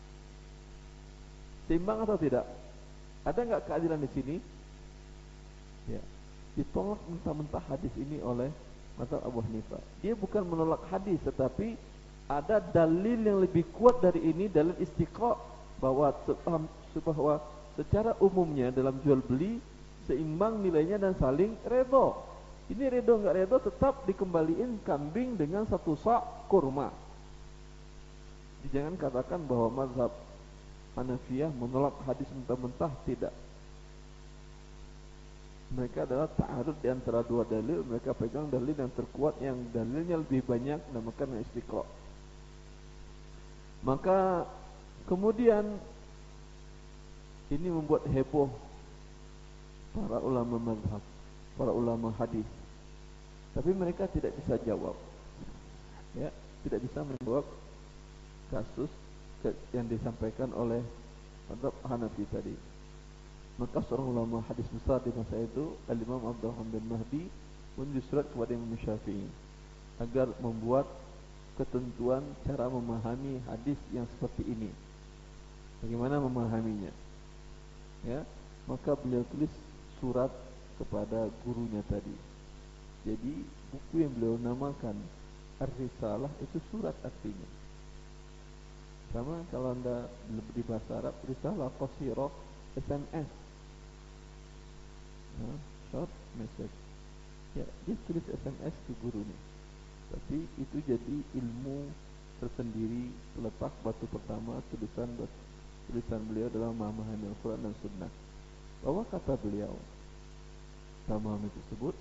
Seimbang atau tidak? Ada enggak keadilan di sini? Ya. Ditolak mentah-mentah hadis ini oleh mazhab Abu Hanifah. Dia bukan menolak hadis, tetapi ada dalil yang lebih kuat dari ini, dalil istiqra' bahwa bahwa secara umumnya dalam jual beli seimbang nilainya dan saling redha. Ini redha enggak redha tetap dikembaliin kambing dengan satu sak kurma. Jangan katakan bahwa mazhab Hanafiyah menolak hadis mentah-mentah, tidak. Mereka adalah ta'arud di antara dua dalil, mereka pegang dalil yang terkuat yang dalilnya lebih banyak, namakan istiqra'. Maka kemudian ini membuat heboh para ulama mazhab, para ulama hadis. Tapi mereka tidak bisa jawab. Ya, tidak bisa menjawab kasus yang disampaikan oleh mazhab Hanafi tadi. Maka seorang ulama hadis besar di masa itu, Al-Imam Abdurrahman bin Mahdi, menulis surat kepada Imam Syafi'i agar membuat ketentuan cara memahami hadis yang seperti ini. Bagaimana memahaminya? Ya, maka beliau tulis surat kepada gurunya tadi. Jadi buku yang beliau namakan Ar-Risalah itu surat artinya. Sama kalau anda di bahasa Arab, Risalah Qasirah S M S, nah, short message. Ya, dia tulis S M S ke gurunya. Tapi itu jadi ilmu tersendiri, letak batu pertama tulisan tulisan beliau dalam memahami Al-Quran dan Sunnah. Bahwa kata beliau dalam memahami tersebut,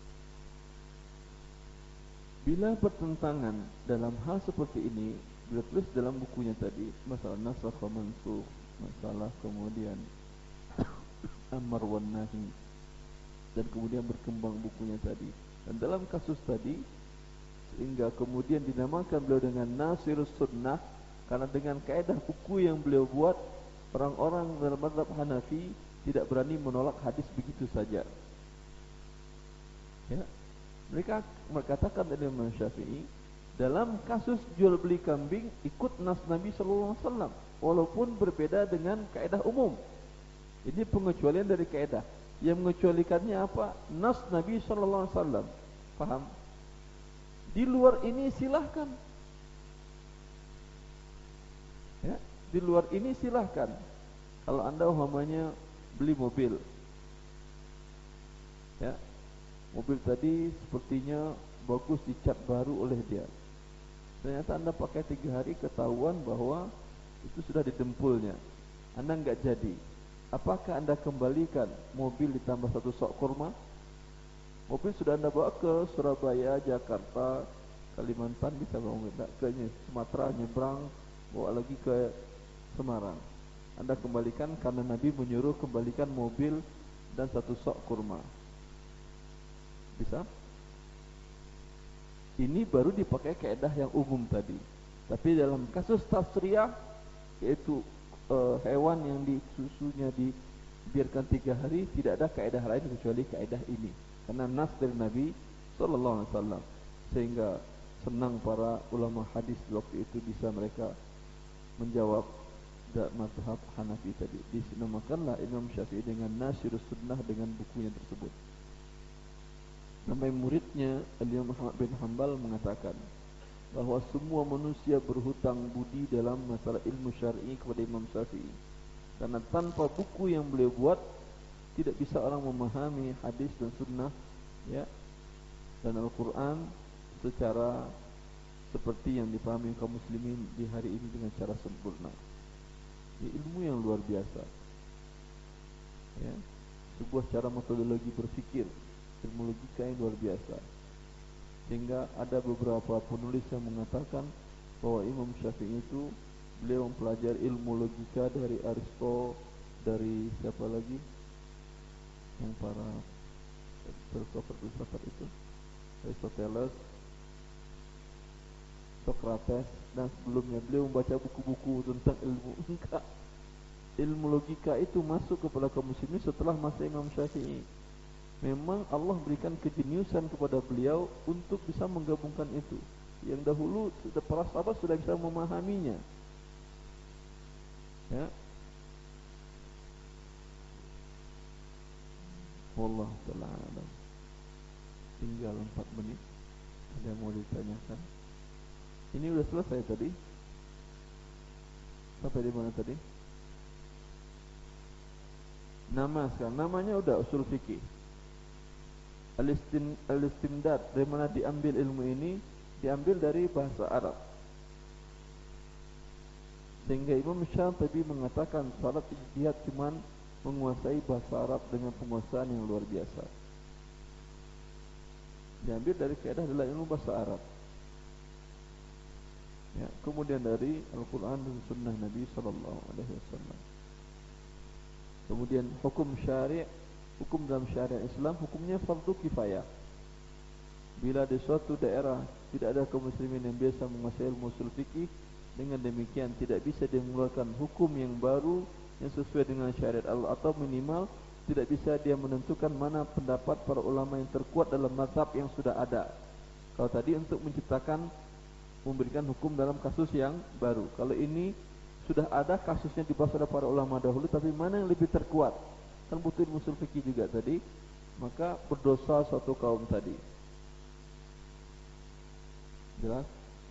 bila bertentangan dalam hal seperti ini, beliau tulis dalam bukunya tadi, masalah nasakh wa mansukh, masalah kemudian amar wan nahi, dan kemudian berkembang bukunya tadi. Dan dalam kasus tadi, sehingga kemudian dinamakan beliau dengan Nasirus Sunnah, karena dengan kaedah buku yang beliau buat, orang-orang dalam mazhab Hanafi tidak berani menolak hadis begitu saja. Ya, mereka mengatakan dari Imam Syafi'i, dalam kasus jual beli kambing ikut nas Nabi Sallallahu Alaihi Wasallam, walaupun berbeda dengan kaedah umum. Ini pengecualian dari kaedah. Yang mengecualikannya apa? Nas Nabi Sallallahu Alaihi Wasallam. Paham? Di luar ini silahkan. Ya, di luar ini silahkan. Kalau anda umpamanya beli mobil, ya, mobil tadi sepertinya bagus, dicat baru oleh dia. Ternyata anda pakai tiga hari, ketahuan bahwa itu sudah didempulnya. Anda enggak jadi. Apakah anda kembalikan mobil ditambah satu sok kurma? Mobil sudah anda bawa ke Surabaya, Jakarta, Kalimantan, bisa bawa ke Sumatera, nyebrang, bawa lagi ke Semarang. Anda kembalikan karena Nabi menyuruh kembalikan mobil dan satu sok kurma. Bisa? Ini baru dipakai kaedah yang umum tadi. Tapi dalam kasus tasriyah, yaitu uh, hewan yang di susunya dibiarkan tiga hari, tidak ada kaedah lain kecuali kaedah ini. Karena nas dari Nabi Sallallahu Alaihi Wasallam, sehingga senang para ulama hadis waktu itu bisa mereka menjawab mazhab Hanafi tadi. Dinamakanlah Imam Syafi'i dengan Nasirus Sunnah dengan bukunya tersebut. Sampai muridnya Al-Imam Ahmad bin Hanbal mengatakan bahwa semua manusia berhutang budi dalam masalah ilmu syar'i kepada Imam Syafi'i, karena tanpa buku yang beliau buat tidak bisa orang memahami hadis dan sunnah, ya, dan Al-Quran secara seperti yang dipahami kaum muslimin di hari ini dengan cara sempurna. Ini ilmu yang luar biasa, ya, sebuah cara metodologi berfikir, ilmu logika yang luar biasa. Sehingga ada beberapa penulis yang mengatakan bahwa Imam Syafi'i itu beliau mempelajari ilmu logika dari Aristo, dari siapa lagi yang para filsafat-filsafat itu, Aristoteles, Socrates, dan sebelumnya beliau membaca buku-buku tentang ilmu. Enggak, ilmu logika itu masuk kepada kaum muslimin setelah masa Imam Syafi'i. Memang Allah berikan kejeniusan kepada beliau untuk bisa menggabungkan itu. Yang dahulu para sahabat sudah bisa memahaminya. Ya. Wallahu ta'ala alam. Tinggal empat menit. Ada yang mau ditanyakan? Ini udah selesai tadi. Sampai di mana tadi? Nama sekarang. Namanya udah usul fikih. Al-istin, al-istimdad, dari mana diambil ilmu ini? Diambil dari bahasa Arab. Sehingga Imam Syafi'i mengatakan syarat ijtihad cuman menguasai bahasa Arab dengan penguasaan yang luar biasa. Diambil dari kaidah adalah ilmu bahasa Arab. Ya, kemudian dari Al-Quran dan Sunnah Nabi Sallallahu Alaihi Wasallam. Kemudian hukum syari', hukum dalam syariat Islam, hukumnya fardu kifayah. Bila di suatu daerah tidak ada kaum muslimin yang biasa menguasai ilmu usul fikih, dengan demikian tidak bisa dia mengeluarkan hukum yang baru yang sesuai dengan syariat Allah, atau minimal tidak bisa dia menentukan mana pendapat para ulama yang terkuat dalam mazhab yang sudah ada. Kalau tadi untuk menciptakan, memberikan hukum dalam kasus yang baru. Kalau ini sudah ada kasusnya dibahas oleh para ulama dahulu, tapi mana yang lebih terkuat? Kan butuh ilmu usul fikih juga tadi. Maka berdosa suatu kaum tadi. Jelas?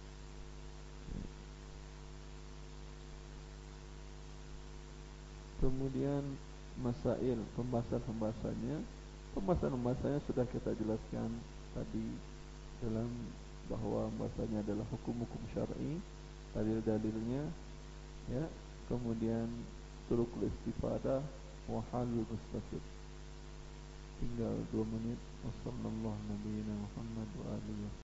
Kemudian masail, pembahasan-pembahasannya, pembahasan-pembahasannya sudah kita jelaskan tadi dalam bahwa bahasanya adalah hukum-hukum syar'i, dalil-dalilnya, ya, kemudian turukul istifadah wa halul mustafid. Tinggal dua menit. Wassallallahu nabiyina Muhammad wa alihi